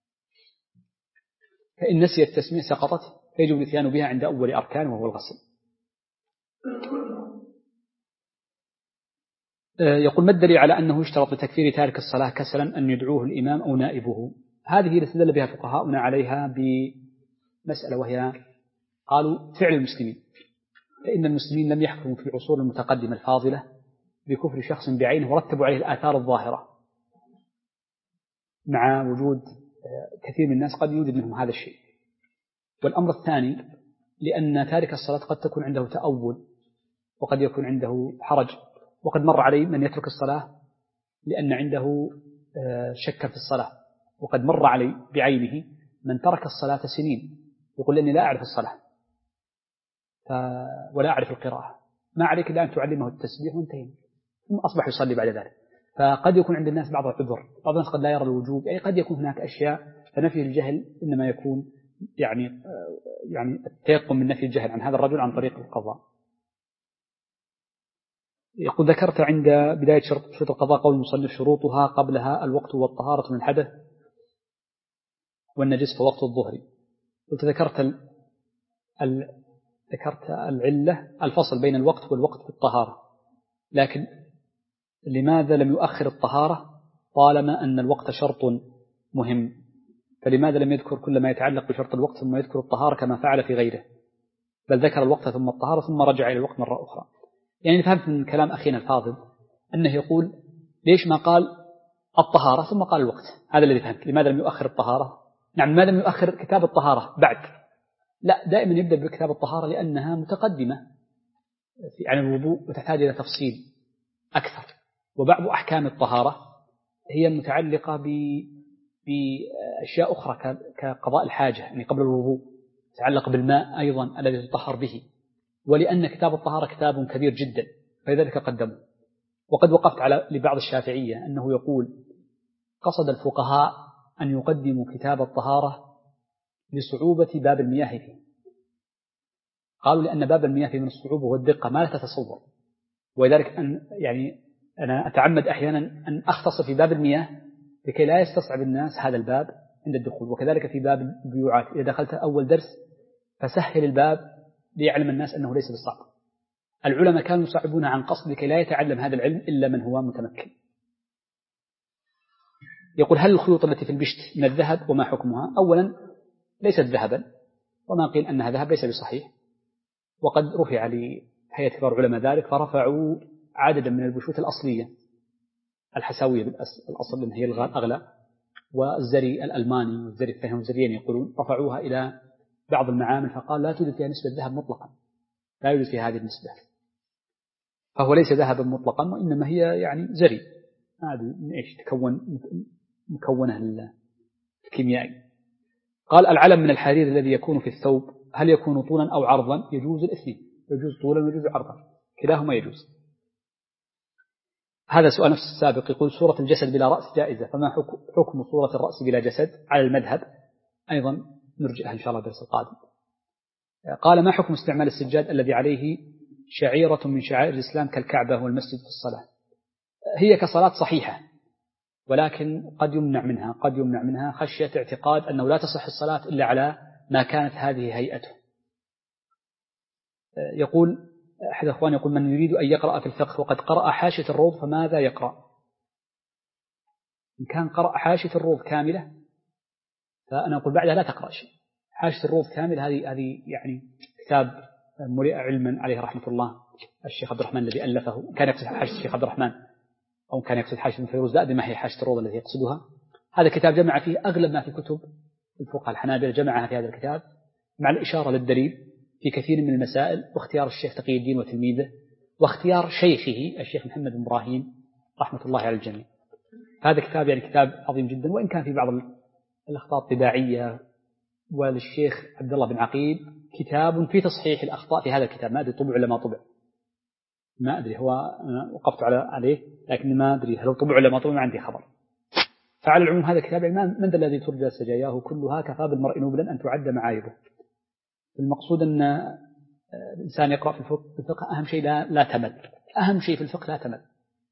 فإن نسي التسمية سقطت، فيجب الاتيان بها عند أول أركان وهو الغسل. يقول ما الدليل على أنه يشترط لتكفير تارك الصلاة كسلا أن يدعوه الإمام أو نائبه؟ هذه استدل بها فقهاؤنا عليها بمسألة، وهي قالوا فعل المسلمين، فإن المسلمين لم يحكموا في العصور المتقدمة الفاضلة بكفر شخص بعينه ورتبوا عليه الآثار الظاهرة، مع وجود كثير من الناس قد يوجد منهم هذا الشيء. والأمر الثاني لأن تارك الصلاة قد تكون عنده تأول، وقد يكون عنده حرج، وقد مر عليه من يترك الصلاة لأن عنده شك في الصلاة، وقد مر علي بعينه من ترك الصلاة سنين يقول إني لا أعرف الصلاة ولا أعرف القراءة، ما عليك إلا أن تعلمه التسبيح وانتهينا، ثم أصبح يصلي بعد ذلك. فقد يكون عند الناس بعض العذر، بعض الناس قد لا يرى الوجوب، أي قد يكون هناك أشياء، فنفي الجهل إنما يكون يعني التيقن من نفي الجهل عن هذا الرجل عن طريق القضاء. يقول ذكرت عند بداية شروط القضاء قول المصنف شروطها قبلها الوقت والطهارة من الحدث والنجس فوقت الظهر. قلت ذكرت العلة الفصل بين الوقت والوقت في الطهارة، لكن لماذا لم يؤخر الطهارة طالما أن الوقت شرط مهم؟ فلماذا لم يذكر كل ما يتعلق بشرط الوقت ثم يذكر الطهارة كما فعل في غيره، بل ذكر الوقت ثم الطهارة ثم رجع إلى الوقت مرة أخرى؟ يعني فهمت من كلام أخينا الفاضل أنه يقول ليش ما قال الطهارة ثم قال الوقت؟ هذا الذي فهمت. لماذا لم يؤخر الطهارة؟ نعم، لماذا لم يؤخر كتاب الطهارة بعد؟ لا، دائما يبدأ بكتاب الطهارة لأنها متقدمة عن الوضوء وتحتاج إلى تفصيل أكثر، وبعض أحكام الطهارة هي متعلقة بأشياء أخرى كقضاء الحاجة يعني قبل الوضوء، تتعلق بالماء أيضا الذي تطهر به، ولأن كتاب الطهارة كتاب كبير جدا فلذلك قدمه. وقد وقفت على لبعض الشافعية أنه يقول قصد الفقهاء أن يقدموا كتاب الطهارة لصعوبة باب المياه فيه، قالوا لأن باب المياه فيه من الصعوبة والدقة ما لا تتصور، ولذلك أنا أتعمد أحيانا أن أختصر في باب المياه لكي لا يستصعب الناس هذا الباب عند الدخول. وكذلك في باب البيوعات إذا دخلت أول درس فسهل الباب ليعلم الناس أنه ليس بالصعب. العلماء كانوا يصعبون عن قصد لكي لا يتعلم هذا العلم إلا من هو متمكن. يقول هل الخيوط التي في البشت من الذهب وما حكمها؟ أولا ليست ذهبا، وما قيل أنها ذهب ليس بصحيح، وقد رفع لهيئة كبار علماء ذلك فرفعوا عددا من البشوت الأصلية الحساوية بالأصل لأن هي الأغلى، والزري الألماني والزري الفهم والزريين يقولون رفعوها إلى بعض المعامل فقال لا توجد فيها نسبة ذهب مطلقا، لا يوجد في هذه النسبة، فهو ليس ذهبا مطلقا وإنما هي يعني زري هذا من إيش تكون مكونه الكيميائي. قال العلم من الحرير الذي يكون في الثوب هل يكون طولا أو عرضا؟ يجوز الاثنين، يجوز طولا ويجوز عرضا، كلاهما يجوز. هذا سؤال نفس السابق. يقول صورة الجسد بلا رأس جائزة، فما حكم صورة الرأس بلا جسد على المذهب؟ أيضا نرجئها إن شاء الله الدرس القادم. قال ما حكم استعمال السجاد الذي عليه شعيرة من شعائر الإسلام كالكعبة والمسجد في الصلاة؟ هي كصلاة صحيحة، ولكن قد يمنع منها خشية اعتقاد أنه لا تصح الصلاة إلا على ما كانت هذه هيئته. يقول أحد أخوان يقول من يريد أن يقرأ في الفقه وقد قرأ حاشية الروض فماذا يقرأ؟ إن كان قرأ حاشية الروض كاملة فأنا أقول بعدها لا تقرأ شيء. حاشية الروض كامل هذه يعني كتاب مليء علما عليه رحمة الله الشيخ عبد الرحمن الذي ألفه، كان يقصد حاشية الشيخ عبد الرحمن أو كان يقصد حاشية ابن فيروز، لا أدري ما هي حاشية الروض التي يقصدها. هذا كتاب جمع فيه أغلب ما في كتب الفقهاء الحنابلة، جمعها في هذا الكتاب مع الإشارة للدليل في كثير من المسائل، واختيار الشيخ تقي الدين وتلميذه، واختيار شيخه الشيخ محمد بن إبراهيم رحمة الله على الجميع. هذا كتاب يعني كتاب عظيم جدا، وإن كان في بعض الأخطاء الطباعية. وللشيخ عبد الله بن عقيل كتاب في تصحيح الأخطاء في هذا الكتاب، ما أدري طبع ولا ما طبع، ما أدري، هو أنا وقفت عليه لكن ما أدري هل طبع ولا ما طبع، ما عندي خبر. فعلى العموم هذا كتاب من ذا الذي ترجى سجاياه كلها كفى بالمرء نبلا أن تعد معايبه. المقصود أن الإنسان يقرأ في الفقه أهم شيء لا تمل، أهم شيء في الفقه لا تمل.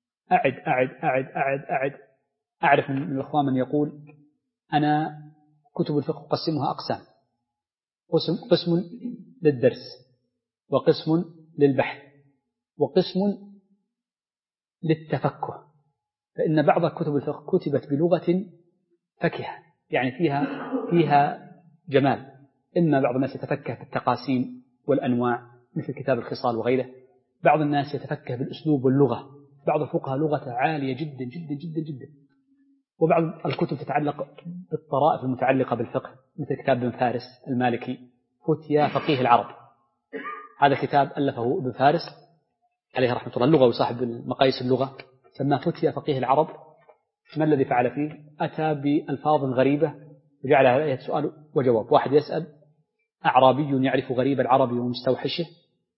أعرف من الأخوان من يقول أنا كتب الفقه قسمها أقسام، قسم للدرس، وقسم للبحث، وقسم للتفكه. فإن بعض كتب الفقه كتبت بلغة فكهة، يعني فيها جمال. إما بعض الناس يتفكه بالتقاسيم والأنواع مثل كتاب الخصال وغيره، بعض الناس يتفكه بالأسلوب واللغة، بعض الفقهاء لغة عالية جدا جدا جدا جدا. وبعض الكتب تتعلق بالطرائف المتعلقة بالفقه مثل كتاب ابن فارس المالكي فتيا فقيه العرب. هذا كتاب ألفه ابن فارس عليه رحمة الله، اللغة وصاحب مقاييس اللغة، سماه فتيا فقيه العرب. ما الذي فعل فيه؟ أتى بألفاظ غريبة وجعل عليها سؤال وجواب. واحد يسأل أعرابي يعرف غريب العربي ومستوحشه،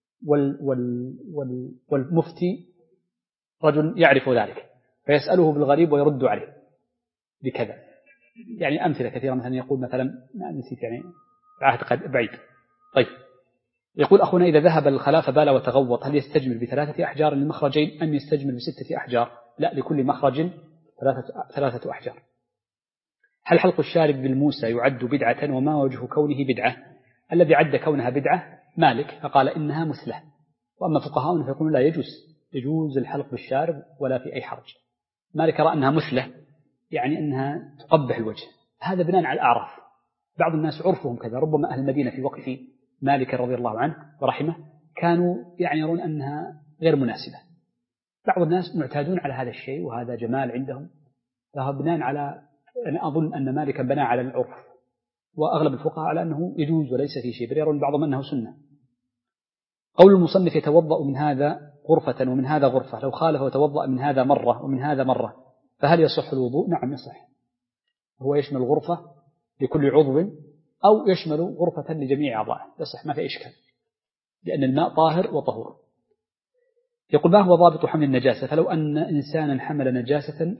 والمفتي رجل يعرف ذلك فيسأله بالغريب ويرد عليه بكذا. يعني أمثلة كثيرة، مثلا يقول مثلا نسيت يعني عهد قد بعيد. طيب يقول أخونا إذا ذهب الخلاء فبال وتغوط هل يستجمل ب3 أحجار للمخرجين أم يستجمل ب6 أحجار؟ لا، لكل مخرج 3 أحجار. هل حلق الشارب بالموسى يعد بدعة وما وجه كونه بدعة؟ الذي عد كونها بدعة مالك فقال إنها مثلة، وأما فقهاؤنا فيقولون لا يجوز الحلق بالشارب ولا في أي حرج. مالك رأى أنها مثلة، يعني أنها تقبح الوجه، هذا بناء على الأعراف. بعض الناس عرفهم كذا، ربما أهل المدينة في وقت مالك رضي الله عنه ورحمه كانوا يعني يرون أنها غير مناسبة. بعض الناس معتادون على هذا الشيء وهذا جمال عندهم، فهو بناء على، أنا أظن أن مالكا بنى على العرف، وأغلب الفقهاء على أنه يجوز وليس في شيء، بل يرون بعضهم أنه سنة. قول المصنف يتوضأ من هذا غرفة ومن هذا غرفة، لو خالف وتوضأ من هذا مرة ومن هذا مرة فهل يصح الوضوء؟ نعم يصح. هو يشمل غرفة لكل عضو أو يشمل غرفة لجميع أعضائه، يصح ما في إشكال، لأن الماء طاهر وطهور. يقول ما هو ضابط حمل النجاسة؟ فلو أن إنسانا حمل نجاسة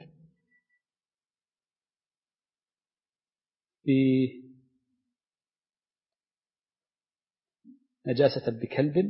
بكلب،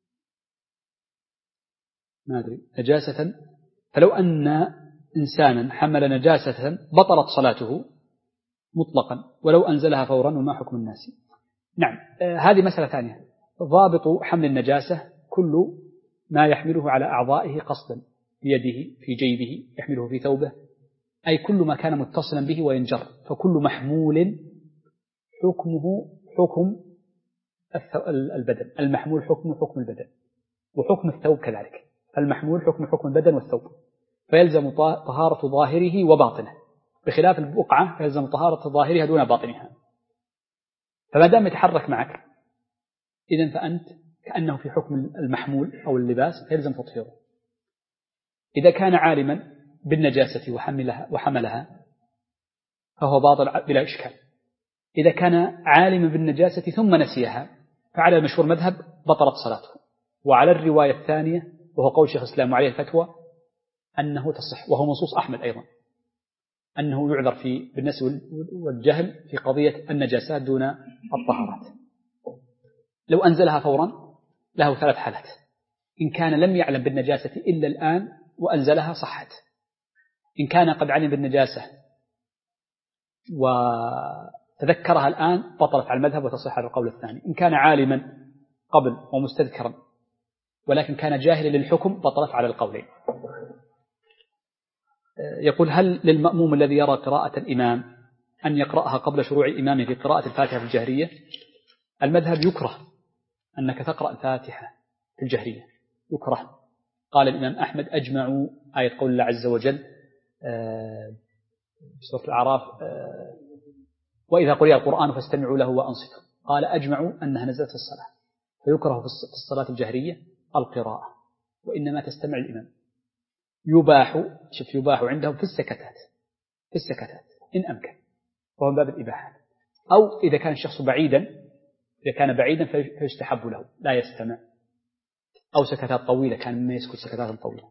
ما أدري، نجاسة، فلو أن إنسانا حمل نجاسة بطلت صلاته مطلقا ولو أنزلها فورا، وما حكم الناس؟ نعم، هذه مسألة ثانية. ضابط حمل النجاسة كل ما يحمله على أعضائه قصدا، بيده في جيبه يحمله في ثوبه، أي كل ما كان متصلا به وينجر، فكل محمول حكمه حكم البدن، المحمول حكم البدن، وحكم الثوب كذلك، المحمول حكم البدن والثوب، فيلزم طهارة ظاهره وباطنه، بخلاف البقعة فيلزم طهارة ظاهرها دون باطنها. فما دام يتحرك معك إذن فأنت كأنه في حكم المحمول أو اللباس فيلزم تطهيره. إذا كان عالما بالنجاسة وحملها فهو باطل بلا إشكال. إذا كان عالما بالنجاسة ثم نسيها فعلى المشهور مذهب بطلت صلاته، وعلى الرواية الثانية وهو قول شيخ الإسلام وعليه الفتوى أنه تصح، وهو منصوص أحمد أيضا، أنه يعذر بالنسي والجهل في قضية النجاسات دون الطهارات. لو أنزلها فورا له 3 حالات: إن كان لم يعلم بالنجاسة إلا الآن وأنزلها صحت، إن كان قد علم بالنجاسة وتذكرها الآن بطلت على المذهب وتصح على القول الثاني، إن كان عالما قبل ومستذكرا ولكن كان جاهلا للحكم بطلت على القولين. يقول هل للمأموم الذي يرى قراءة الإمام أن يقرأها قبل شروع إمامه في قراءة الفاتحة في الجهرية؟ المذهب يكره أنك تقرأ الفاتحة في الجهرية، يكره. قال الإمام أحمد أجمعوا، آية قول الله عز وجل في سورة الأعراف وإذا قرئ القرآن فاستمعوا له وأنصتوا، قال أجمعوا أنها نزلت في الصلاة، فيكره في الصلاة الجهرية القراءة، وإنما تستمع الإمام. يباح عندهم في السكتات إن أمكن، وهو من باب الإباحة. أو إذا كان الشخص بعيدا، إذا كان بعيدا فيستحب له لا يستمع. أو سكتات طويلة كان مما يسكت سكتات طويلة.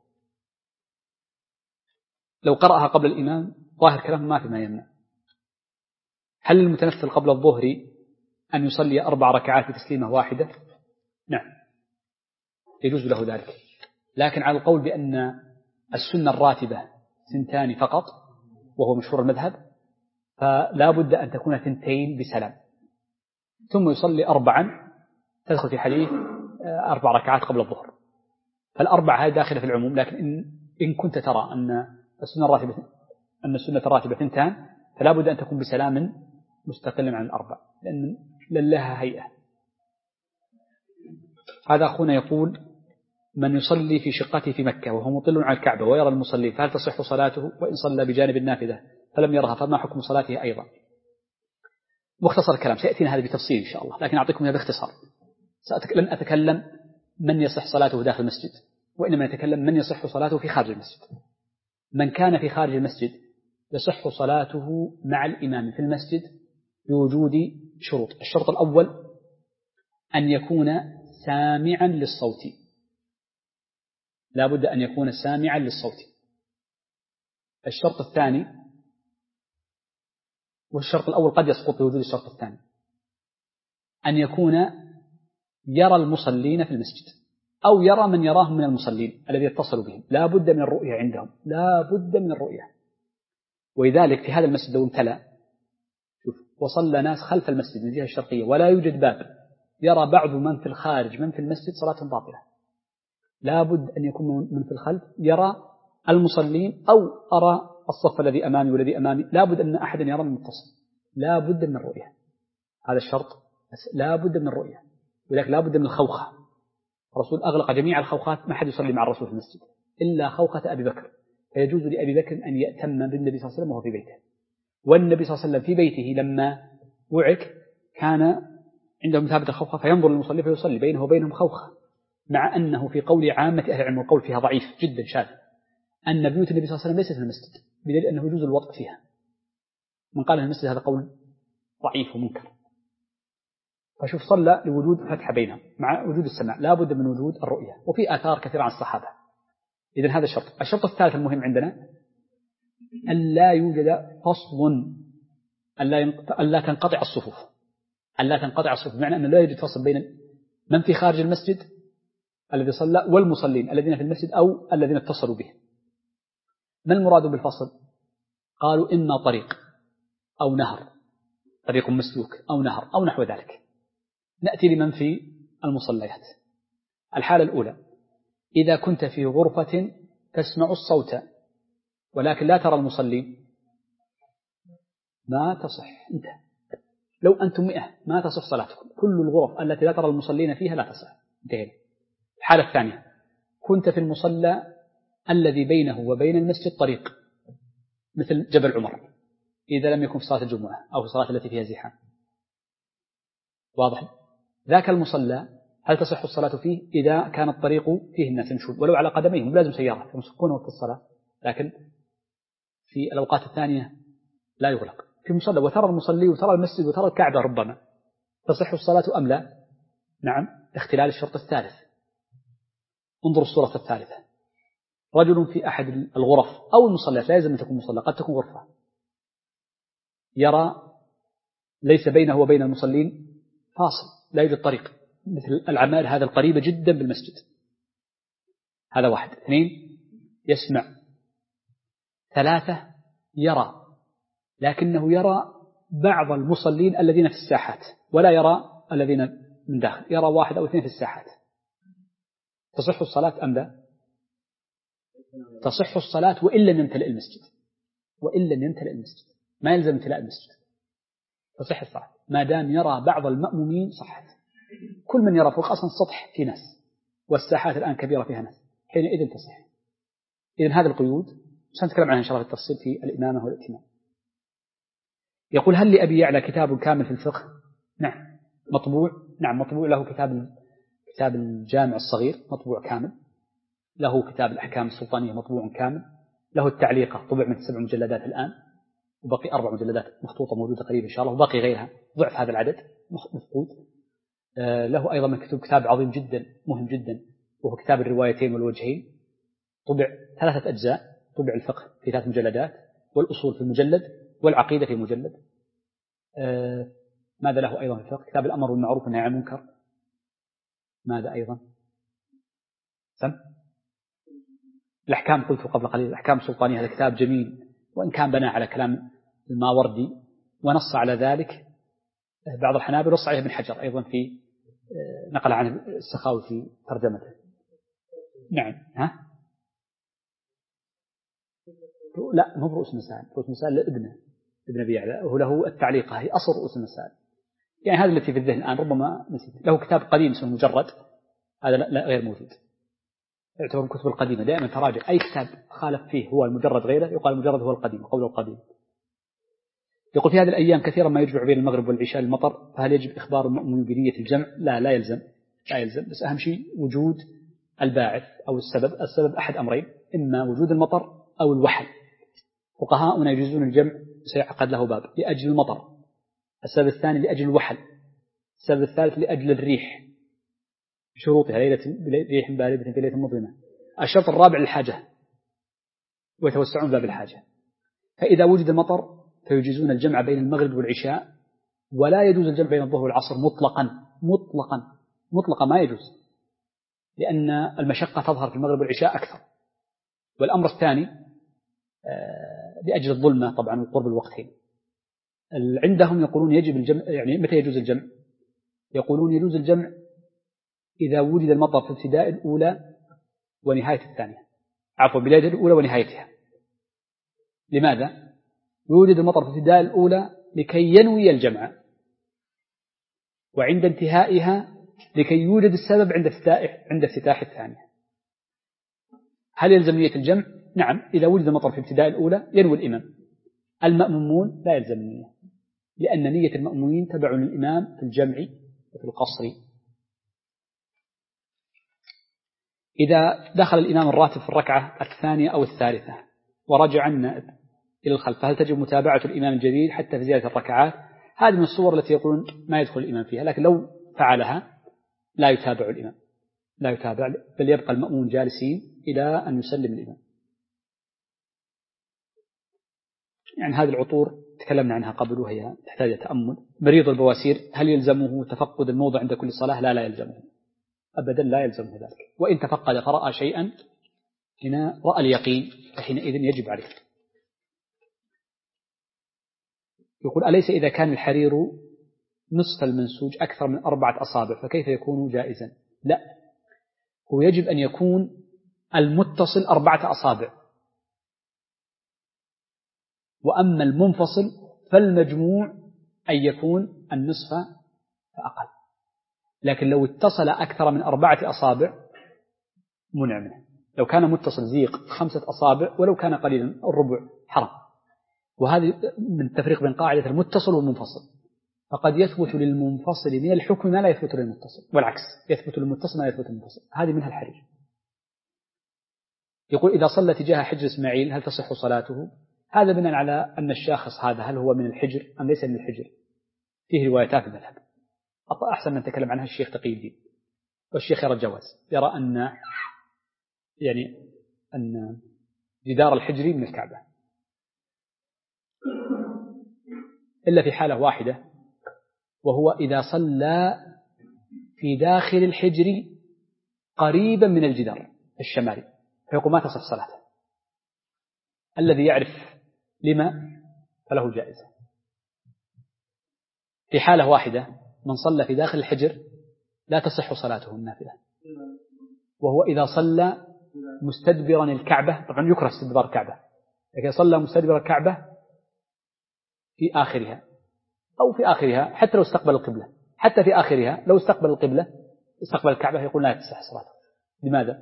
لو قرأها قبل الإمام ظاهر كلام ما في ما يمنع. هل المتنفل قبل الظهر أن يصلي 4 ركعات بتسليمة واحدة؟ نعم يجوز له ذلك، لكن على القول بأن السنة الراتبة 2 فقط وهو مشهور المذهب، فلا بد أن تكون 2 بسلام، ثم يصلي 4 تدخل في حديث 4 ركعات قبل الظهر، فالأربع هذه داخلة في العموم. لكن إن كنت ترى أن السنة الراتبة 2 فلا بد أن تكون بسلام مستقلا عن الأربع، لأن لها هيئة. هذا أخونا يقول: من يصلي في شقته في مكة وهو مطل على الكعبة ويرى المصلي فهل تصح صلاته؟ وإن صلى بجانب النافذة فلم يرها فما حكم صلاته أيضا؟ مختصر الكلام سيأتينا هذا بتفصيل إن شاء الله، لكن أعطيكم هذا باختصار. لن أتكلم من يصح صلاته داخل المسجد، وإنما أتكلم من يصح صلاته في خارج المسجد. من كان في خارج المسجد يصح صلاته مع الإمام في المسجد بوجود شروط. الشرط الأول أن يكون سامعا للصوت، لا بد أن يكون سامعا للصوت. الشرط الثاني، والشرط الأول قد يسقط بوجود الشرط الثاني، أن يكون يرى المصلين في المسجد أو يرى من يراهم من المصلين الذي يتصل بهم، لا بد من الرؤية عندهم، لا بد من الرؤية. ولذلك في هذا المسجد لو امتلأ وصلى ناس خلف المسجد من الجهة الشرقية ولا يوجد باب، يرى بعض من في الخارج من في المسجد صلاة باطلة. لا بد أن يكون من في الخلف يرى المصلين، أو أرى الصف الذي أمامي والذي أمامي، لا بد أن أحد يرى المتصل، لا بد من الرؤية. هذا الشرط، لا بد من الرؤية. ولكن لا بد من الخوخة. الرسول أغلق جميع الخوخات، ما حد يصلي مع الرسول في المسجد إلا خوخة أبي بكر، فيجوز لأبي بكر أن يأتم بالنبي صلى الله عليه وسلم وهو في بيته. والنبي صلى الله عليه وسلم في بيته لما وعك كان عنده مثابة الخوخة فينظر للمصلي فيصلي بينه وبينهم خوخة، مع أنه في قول عامة أهل العلم والقول فيها ضعيف جدا شاذ أن بيوت النبي صلى الله عليه وسلم ليست في المسجد، بدليل أنه يجوز الوطء فيها. من قال أن المسجد هذا قول ضعيف ومنكر. فشوف صلى لوجود فتحة بينهم مع وجود السماع، لا بد من وجود الرؤية، وفي آثار كثيرة عن الصحابة. إذن هذا الشرط. الشرط الثالث المهم عندنا أن لا يوجد فصل، أن لا تنقطع الصفوف، أن لا تنقطع الصفوف، بمعنى أن لا يوجد فصل بين من في خارج المسجد الذي صلى والمصلين الذين في المسجد أو الذين اتصلوا به. ما المراد بالفصل؟ قالوا إما طريق أو نهر، طريق مسلوك أو نهر أو نحو ذلك. نأتي لمن في المصليات. الحالة الأولى: إذا كنت في غرفة تسمع الصوت ولكن لا ترى المصلين ما تصح. انت لو أنتم 100 ما تصح صلاتكم. كل الغرف التي لا ترى المصلين فيها لا تصح. انتهينا. الحالة الثانية: كنت في المصلى الذي بينه وبين المسجد طريق مثل جبل عمر، إذا لم يكن في صلاة الجمعة أو في الصلاة التي فيها زحام، واضح؟ ذاك المصلى هل تصح الصلاة فيه إذا كان الطريق فيه الناس يمشون ولو على قدميهم، لازم سيارة يمسكون وقت الصلاة، لكن في الأوقات الثانية لا يغلق. في مصلى وترى المصلي وترى المسجد وترى الكعبة ربما، تصح الصلاة أم لا؟ نعم، اختلال الشرط الثالث. انظر الصورة الثالثة: رجل في أحد الغرف أو المصليات، لا يلزم أن تكون مصلى، قد تكون غرفة، يرى ليس بينه وبين المصلين فاصل، لا يوجد طريق، مثل العمال هذا القريبة جدا بالمسجد. هذا واحد. 2 يسمع. 3 يرى، لكنه يرى بعض المصلين الذين في الساحات ولا يرى الذين من داخل، يرى 1 أو 2 في الساحات. تصح الصلاة أم لا؟ تصح الصلاة وإن لم يمتلئ المسجد، وإن لم يمتلئ المسجد، ما يلزم امتلاء المسجد، تصح الصلاة ما دام يرى بعض المأمومين صحت. كل من يرى فوق أصلا السطح في ناس والساحات الآن كبيرة فيها ناس، حينئذ تصح. إذن هذه القيود سنتكلم عنها إن شاء الله بالتفصيل في الإمامة والائتمام. يقول: هل لأبي يعلى كتاب كامل في الفقه؟ نعم مطبوع. نعم مطبوع له كتاب الجامع الصغير مطبوع كامل، له كتاب الأحكام السلطانية مطبوع كامل، له التعليقة طبع من 7 مجلدات الآن، وبقي 4 مجلدات مخطوطة موجودة قريب إن شاء الله، وبقي غيرها ضعف هذا العدد مفقود. له أيضا من كتاب عظيم جدا مهم جدا وهو كتاب الروايتين والوجهين، طبع 3 أجزاء، طبع الفقه في 3 مجلدات، والأصول في مجلد، والعقيدة في مجلد. ماذا له أيضا في الفقه؟ كتاب الأمر بالمعروف والنهي عن المنكر. ماذا أيضا؟ الأحكام، قلت قبل قليل الأحكام السلطانية، هذا كتاب جميل، وإن كان بنى على كلام الماوردي ونص على ذلك بعض الحنابلة، ونص عليه ابن حجر أيضا في نقل عن السخاوي في ترجمته. نعم. لا، مو برؤوس المسائل، رؤوس المسائل ابن أبي يعلى، وهو له التعليقة هي أصل رؤوس المسائل، يعني هذا التي في الذهن الآن، ربما نسيت. له كتاب قديم اسمه مجرد، هذا لا غير موجود، يعتبر من الكتب القديمة. دائما تراجع أي كتاب خالف فيه هو المجرد غيره يقال المجرد هو القديم، قول القديم. يقول في هذه الأيام كثيرا ما يجمع بين المغرب والعشاء للمطر، فهل يجب إخبار المؤمن بنية الجمع؟ لا يلزم، بس أهم شيء وجود الباعث أو السبب أحد أمرين، إما وجود المطر أو الوحل. فقهاؤنا يجوزون الجمع، سيعقد له باب، لأجل المطر، السبب الثاني لأجل الوحل، السبب الثالث لأجل الريح بشروطها، ريح باردة في ليلة مظلمة، الشرط الرابع للحاجة، ويتوسعون باب الحاجة. فإذا وجد المطر فيجيزون الجمع بين المغرب والعشاء، ولا يجوز الجمع بين الظهر والعصر مطلقا ما يجوز، لأن المشقة تظهر في المغرب والعشاء أكثر. والأمر الثاني لأجل الظلمة طبعا وقرب الوقتين. عندهم يقولون يجب الجمع، يعني متى يجوز الجمع؟ يقولون يجوز الجمع إذا وجد المطر في ابتداء الأولى ونهاية الثانية، بداية الأولى ونهايتها. لماذا؟ يوجد المطر في ابتداء الأولى لكي ينوي الجمع، وعند انتهائها لكي يوجد السبب عند افتتاح الثانية. هل يلزم نية الجمع؟ نعم، إذا وجد المطر في ابتداء الأولى ينوي الإمام. المأمومون لا يلزم النية، لأن نية المأمومين تبع للإمام في الجمع وفي القصر. إذا دخل الإمام الراتب في الركعة الثانية أو الثالثة ورجع النائب إلى الخلف، فهل تجب متابعة الإمام الجديد حتى في زيادة الركعات؟ هذه من الصور التي يقولون ما يدخل الإمام فيها، لكن لو فعلها لا يتابع الإمام، لا يتابع، بل يبقى المأمون جالسين إلى أن يسلم الإمام. يعني هذه العطور تكلمنا عنها قبل وهي تحتاج تأمل. مريض البواسير هل يلزمه تفقد الموضع عند كل صلاة؟ لا يلزمه أبدا، لا يلزمه ذلك. وإن تفقد فرأى شيئا هنا رأى اليقين، فحينئذ يجب عليه. يقول أليس إذا كان الحرير نصف المنسوج أكثر من 4 أصابع فكيف يكون جائزا؟ لا، هو يجب أن يكون المتصل 4 أصابع، وأما المنفصل فالمجموع أن يكون النصف فأقل. لكن لو اتصل أكثر من 4 أصابع منع منه. لو كان متصل زيق 5 أصابع ولو كان قليلا الربع حرام. وهذه من التفريق بين قاعدة المتصل والمنفصل، فقد يثبت للمنفصل من الحكم ما لا يثبت للمتصل، والعكس يثبت للمتصل ما لا يثبت للمنفصل. هذه منها الحرير. يقول إذا صلى تجاه حجر إسماعيل هل تصح صلاته؟ هذا بناء على أن الشاخص هذا هل هو من الحجر أم ليس من الحجر، فيه روايتان في المذهب. أحسن من تكلم عنها الشيخ تقي الدين، والشيخ يرى الجواز، يرى أن جدار الحجر من الكعبة، إلا في حالة واحدة، وهو إذا صلى في داخل الحجر قريبا من الجدار الشمالي، فيقول ما تصح صلاته. الذي يعرف لما فله جائزة. في حالة واحدة من صلى في داخل الحجر لا تصح صلاته النافلة، وهو إذا صلى مستدبرا الكعبة. طبعا يكره استدبار الكعبة، لكن صلى مستدبر الكعبة في آخرها أو في آخرها، حتى لو استقبل القبلة، حتى في آخرها لو استقبل القبلة استقبل الكعبة يقول لا تصح صلاته. لماذا؟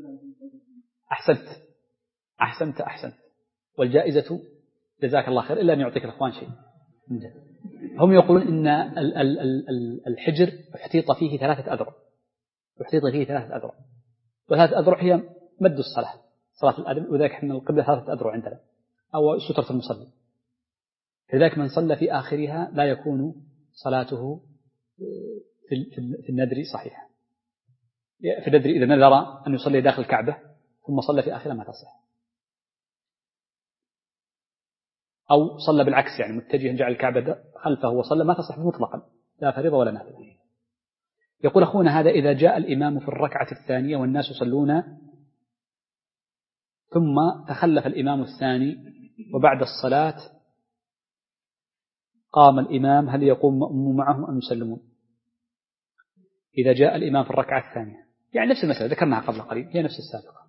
أحسنت. والجائزة جزاك الله خير، إلا أن يعطيك الأخوان شيء. هم يقولون إن الحجر احتيط فيه 3 أذرع، و3 أذرع هي مد الصلاة، صلاة الأدب، وذلك إن القبلة 3 أذرع عندنا أو سترة المصلي. لذلك من صلى في آخرها لا يكون صلاته في الندر صحيحة. فندري إذا نذر أن يصلي داخل الكعبة ثم صلى في آخرها ما تصح، أو صلى بالعكس يعني متجها جعل الكعبة خلفه وصلى ما تصح مطلقا لا فريضة ولا نافلة. يقول أخونا هذا إذا جاء الإمام في الركعة الثانية والناس يصلون ثم تخلف الإمام الثاني وبعد الصلاة قام الإمام هل يقوم مأموم معهم أم يسلمون؟ إذا جاء الإمام في الركعة الثانية يعني نفس المسألة ذكرناها قبل قليل هي نفس السابقة.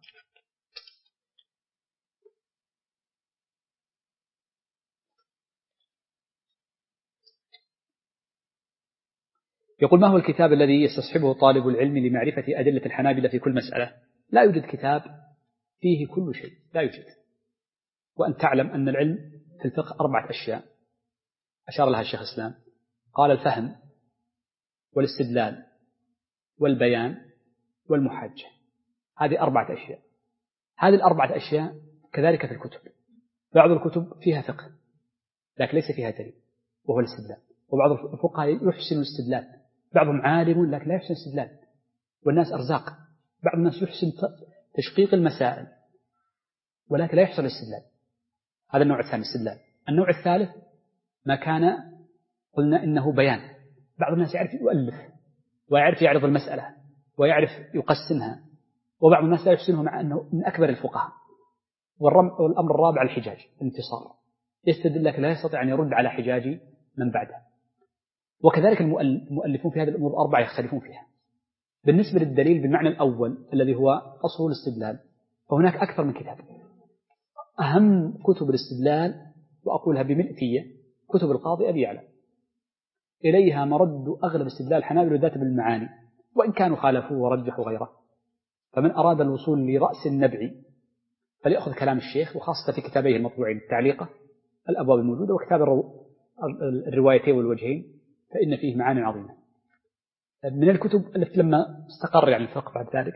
يقول ما هو الكتاب الذي يستصحبه طالب العلم لمعرفة أدلة الحنابلة في كل مسألة؟ لا يوجد كتاب فيه كل شيء، لا يوجد. وأن تعلم أن العلم في الفقه 4 أشياء أشار لها الشيخ الإسلام، قال الفهم والاستدلال والبيان والمحاجة، هذه 4 أشياء. هذه 4 أشياء كذلك في الكتب، بعض الكتب فيها فقه لكن ليس فيها دليل وهو الاستدلال، وبعض الفقهاء يحسن الاستدلال، بعضهم عالم لكن لا يحسن الاستدلال، والناس أرزاق، بعض الناس يحسن تشقيق المسائل ولكن لا يحسن الاستدلال. هذا النوع الثاني الاستدلال. النوع الثالث ما كان قلنا إنه بيان، بعض الناس يعرف يؤلف ويعرف يعرض المسألة ويعرف يقسمها، وبعض الناس لا يحسنه مع أنه من أكبر الفقهاء. والأمر الرابع الحجاج، الانتصار، يستدل لك لا يستطيع أن يرد على حجاج من بعده. وكذلك المؤلفون في هذه الأمور 4 يختلفون فيها. بالنسبة للدليل بالمعنى الأول الذي هو أصل الاستدلال فهناك أكثر من كتاب. أهم كتب الاستدلال وأقولها بملئية كتب القاضي أبي يعلى، إليها مرد أغلب استدلال الحنابلة ذات بالمعاني وإن كانوا خالفوا ورجحوا غيره. فمن أراد الوصول لرأس النبع فليأخذ كلام الشيخ، وخاصة في كتابيه المطبوعين التعليقة الأبواب الموجودة وكتاب الروايتين والوجهين فإن فيه معاني عظيمة. من الكتب التي لما استقر يعني الفقه بعد ذلك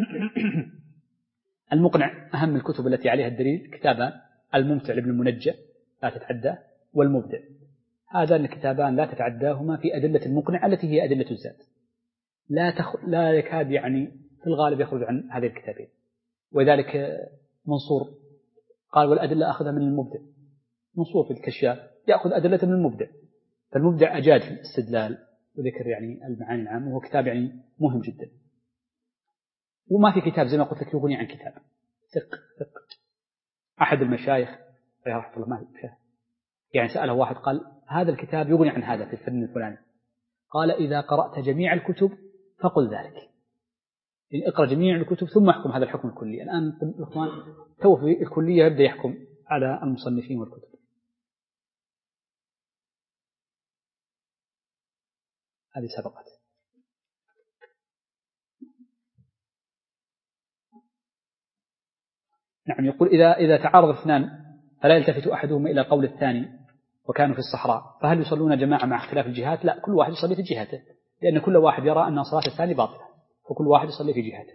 المقنع أهم الكتب التي عليها الدليل كتابان، الممتع لابن المنجى لا تتعدى، والمبدع. هذان الكتابان لا تتعداهما في أدلة المقنع التي هي أدلة الزاد، لا يكاد يعني في الغالب يخرج عن هذه الكتابين. وذلك منصور قال والأدلة أخذها من المبدع، منصور في الكشاف يأخذ أدلة من المبدع، فالمبدع أجاد في الاستدلال وذكر يعني المعاني العامة، وهو كتاب يعني مهم جدا. وما في كتاب زي ما قلت لك يغني عن كتاب ثق. أحد المشايخ رحمه الله ما يعني سأله واحد قال هذا الكتاب يغني عن هذا في الفن الفلاني، قال إذا قرأت جميع الكتب فقل ذلك، يعني اقرأ جميع الكتب ثم احكم هذا الحكم الكلي. الآن الإخوان تو في الكلية يبدأ يحكم على المصنفين والكتب. هذه سبقت. نعم. يقول إذا تعارض اثنان فلا يلتفت أحدهما إلى قول الثاني وكانوا في الصحراء فهل يصلون جماعة مع اختلاف الجهات؟ لا، كل واحد يصلي في جهته، لأن كل واحد يرى أن صلاة الثاني باطلة وكل واحد يصلي في جهته.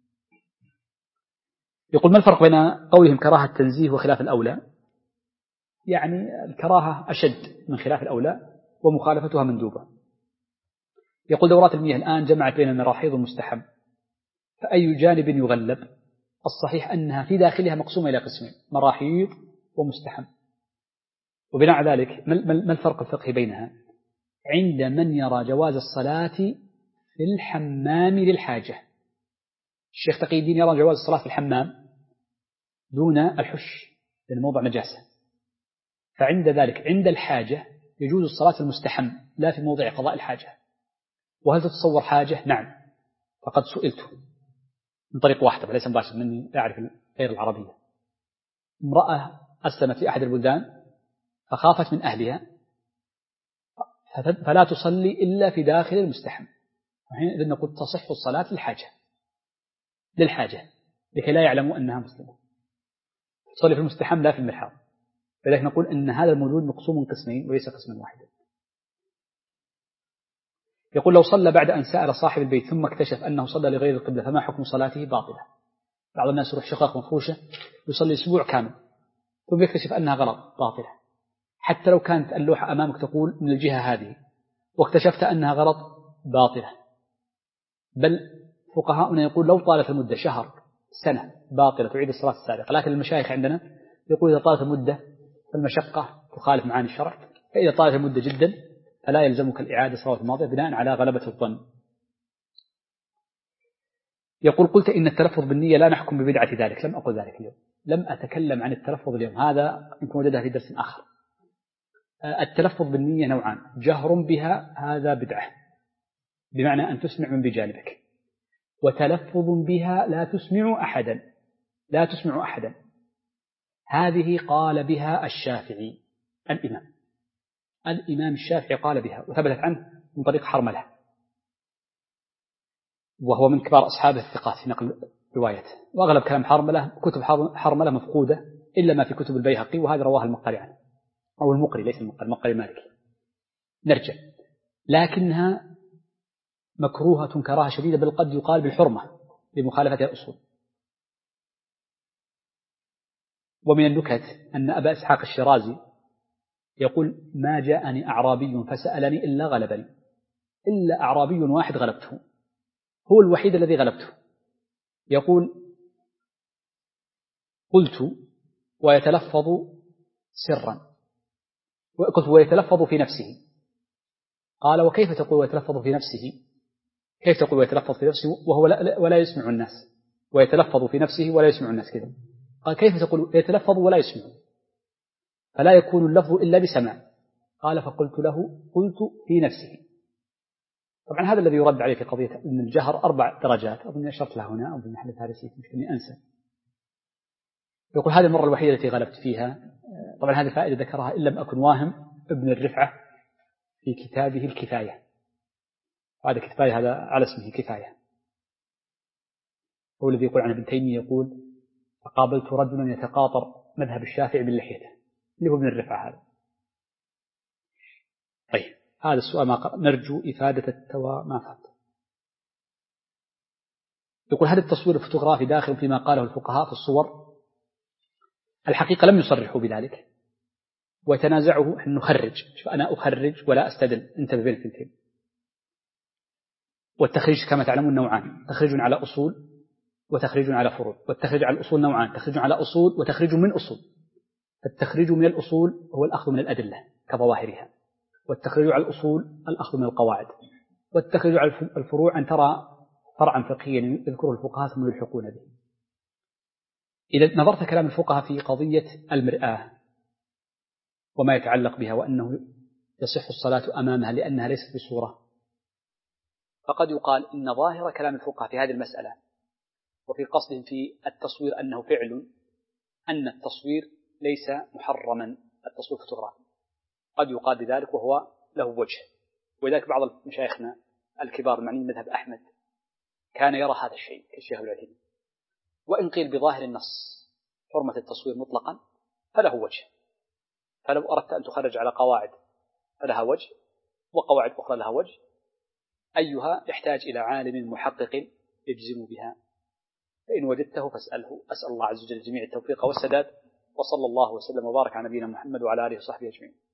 يقول ما الفرق بين قولهم كراهة التنزيه وخلاف الأولى؟ يعني الكراهة أشد من خلاف الأولى ومخالفتها مندوبة. يقول دورات المياه الآن جمعت بين المراحيض والمستحب، فأي جانب يغلب؟ الصحيح أنها في داخلها مقسومة إلى قسمين، مراحيض ومستحب. وبناء على ذلك ما الفرق الفقهي بينها؟ عند من يرى جواز الصلاة في الحمام للحاجة، الشيخ تقي الدين يرى جواز الصلاة في الحمام دون الحش لأن موضع نجاسة، فعند ذلك عند الحاجة يجوز الصلاة في المستحم لا في موضع قضاء الحاجة. وهل تتصور حاجة؟ نعم، فقد سئلته من طريق واحدة فليس مباشر مني أعرف غير العربية. امرأة أسلمت في أحد البلدان فخافت من أهلها فلا تصلي إلا في داخل المستحم، وحينئذ نقول تصح الصلاة للحاجة لكي لا يعلموا أنها مسلمة، تصلي في المستحم لا في المرحاض. فلذلك نقول أن هذا الموجود مقسوم قسمين وليس قسما واحدا. يقول لو صلى بعد أن سأل صاحب البيت ثم اكتشف أنه صلى لغير القبلة فما حكم صلاته؟ باطلة. بعض الناس يروح شقاق مفروشة يصلي أسبوع كامل ثم يكتشف أنها غلط، باطلة، حتى لو كانت اللوحة أمامك تقول من الجهة هذه واكتشفت أنها غلط، باطلة، بل فقهاؤنا يقول لو طالت المدة شهر سنة باطلة تعيد الصلاة السابقة، لكن المشايخ عندنا يقول إذا طالت المدة فالمشقة تخالف معاني الشرع، فإذا طالت المدة جدا فلا يلزمك الإعادة الصلاة الماضية بناء على غلبة الظن. يقول قلت إن التلفظ بالنية لا نحكم ببدعة ذلك. لم أقل ذلك اليوم، لم أتكلم عن التلفظ اليوم، هذا يمكن وجدها في درس آخر. التلفظ بالنية نوعان: جهر بها هذا بدعة بمعنى أن تسمع من بجانبك، وتلفظ بها لا تسمع أحدا، لا تسمع أحدا. هذه قال بها الشافعي الإمام الشافعي قال بها، وثبتت عنه من طريق حرملة، وهو من كبار أصحاب الثقات في نقل روايته. وأغلب كلام كتب حرملة مفقودة إلا ما في كتب البيهقي، وهذا رواه المقري عنه، أو المقري، ليس المقري مالكي. نرجع، لكنها مكروهة كراهة شديدة، بل قد يقال بالحرمة لمخالفتها الأصول. ومن النكت أن أبا إسحاق الشيرازي يقول: ما جاءني أعرابي فسألني إلا غلبني، إلا أعرابي واحد غلبته، هو الوحيد الذي غلبته. يقول: قلت ويتلفظ سرا، قلت ويتلفظ في نفسه. قال: وكيف تقول ويتلفظ في نفسه؟ كيف تقول ويتلفظ في نفسه وهو ولا يسمع الناس؟ ويتلفظ في نفسه ولا يسمع الناس كذا. قال: كيف تقول يتلفظ ولا يسمع؟ فلا يكون اللفظ إلا بسماع. قال: فقلت له: قلت في نفسه. طبعا هذا الذي يرد عليه في قضية أن الجهر 4 درجات، أظن أشرت له هنا أو بمحل فارسي، مشكلني أنسى. يقول: هذه المرة الوحيدة التي غلبت فيها. طبعا هذه الفائدة ذكرها إن لم أكن واهم ابن الرفعة في كتابه الكفاية، وهذا كفاية هذا على اسمه كفاية، هو الذي يقول عن ابن تيمية، يقول: فقابلت رجلا يتقاطر مذهب الشافعي باللحية، اللي هو ابن الرفعة هذا. طيب، هذا السؤال نرجو إفادة التوى ما فات. يقول: هل التصوير الفوتوغرافي داخل فيما قاله الفقهاء في الصور؟ الحقيقة لم يصرحوا بذلك، وتنازعه أن نخرج، أنا أخرج ولا أستدل، انتبه بين الثنتين. والتخريج كما تعلمون نوعان: تخريج على أصول وتخريج على فروع. والتخريج على الأصول نوعان: تخريج على أصول وتخريج من أصول. فالتخريج من الأصول هو الأخذ من الأدلة كظواهرها، والتخريج على الأصول الأخذ من القواعد، والتخريج على الفروع أن ترى فرعا فقهيا يذكره الفقهاء ثم يلحقون به. إذا نظرت كلام الفقهاء في قضية المرآة وما يتعلق بها وأنه يصح الصلاة أمامها لأنها ليست بصورة، فقد يقال إن ظاهر كلام الفقهاء في هذه المسألة وفي قصدهم في التصوير أنه فعل، أن التصوير ليس محرما، التصوير فوتوغرافي. قد يقال بذلك وهو له وجه، ولذلك بعض مشايخنا الكبار المعنيين مذهب أحمد كان يرى هذا الشيء كالشيخ العثيمين. وإن قيل بظاهر النص حرمة التصوير مطلقا فله وجه، فلو أردت أن تخرج على قواعد فلها وجه، وقواعد أخرى لها وجه، أيها يحتاج إلى عالم محقق يجزم بها، فإن وجدته فاسأله. أسأل الله عز وجل جميع التوفيق والسداد، وصلى الله وسلم وبارك على نبينا محمد وعلى آله وصحبه أجمعين.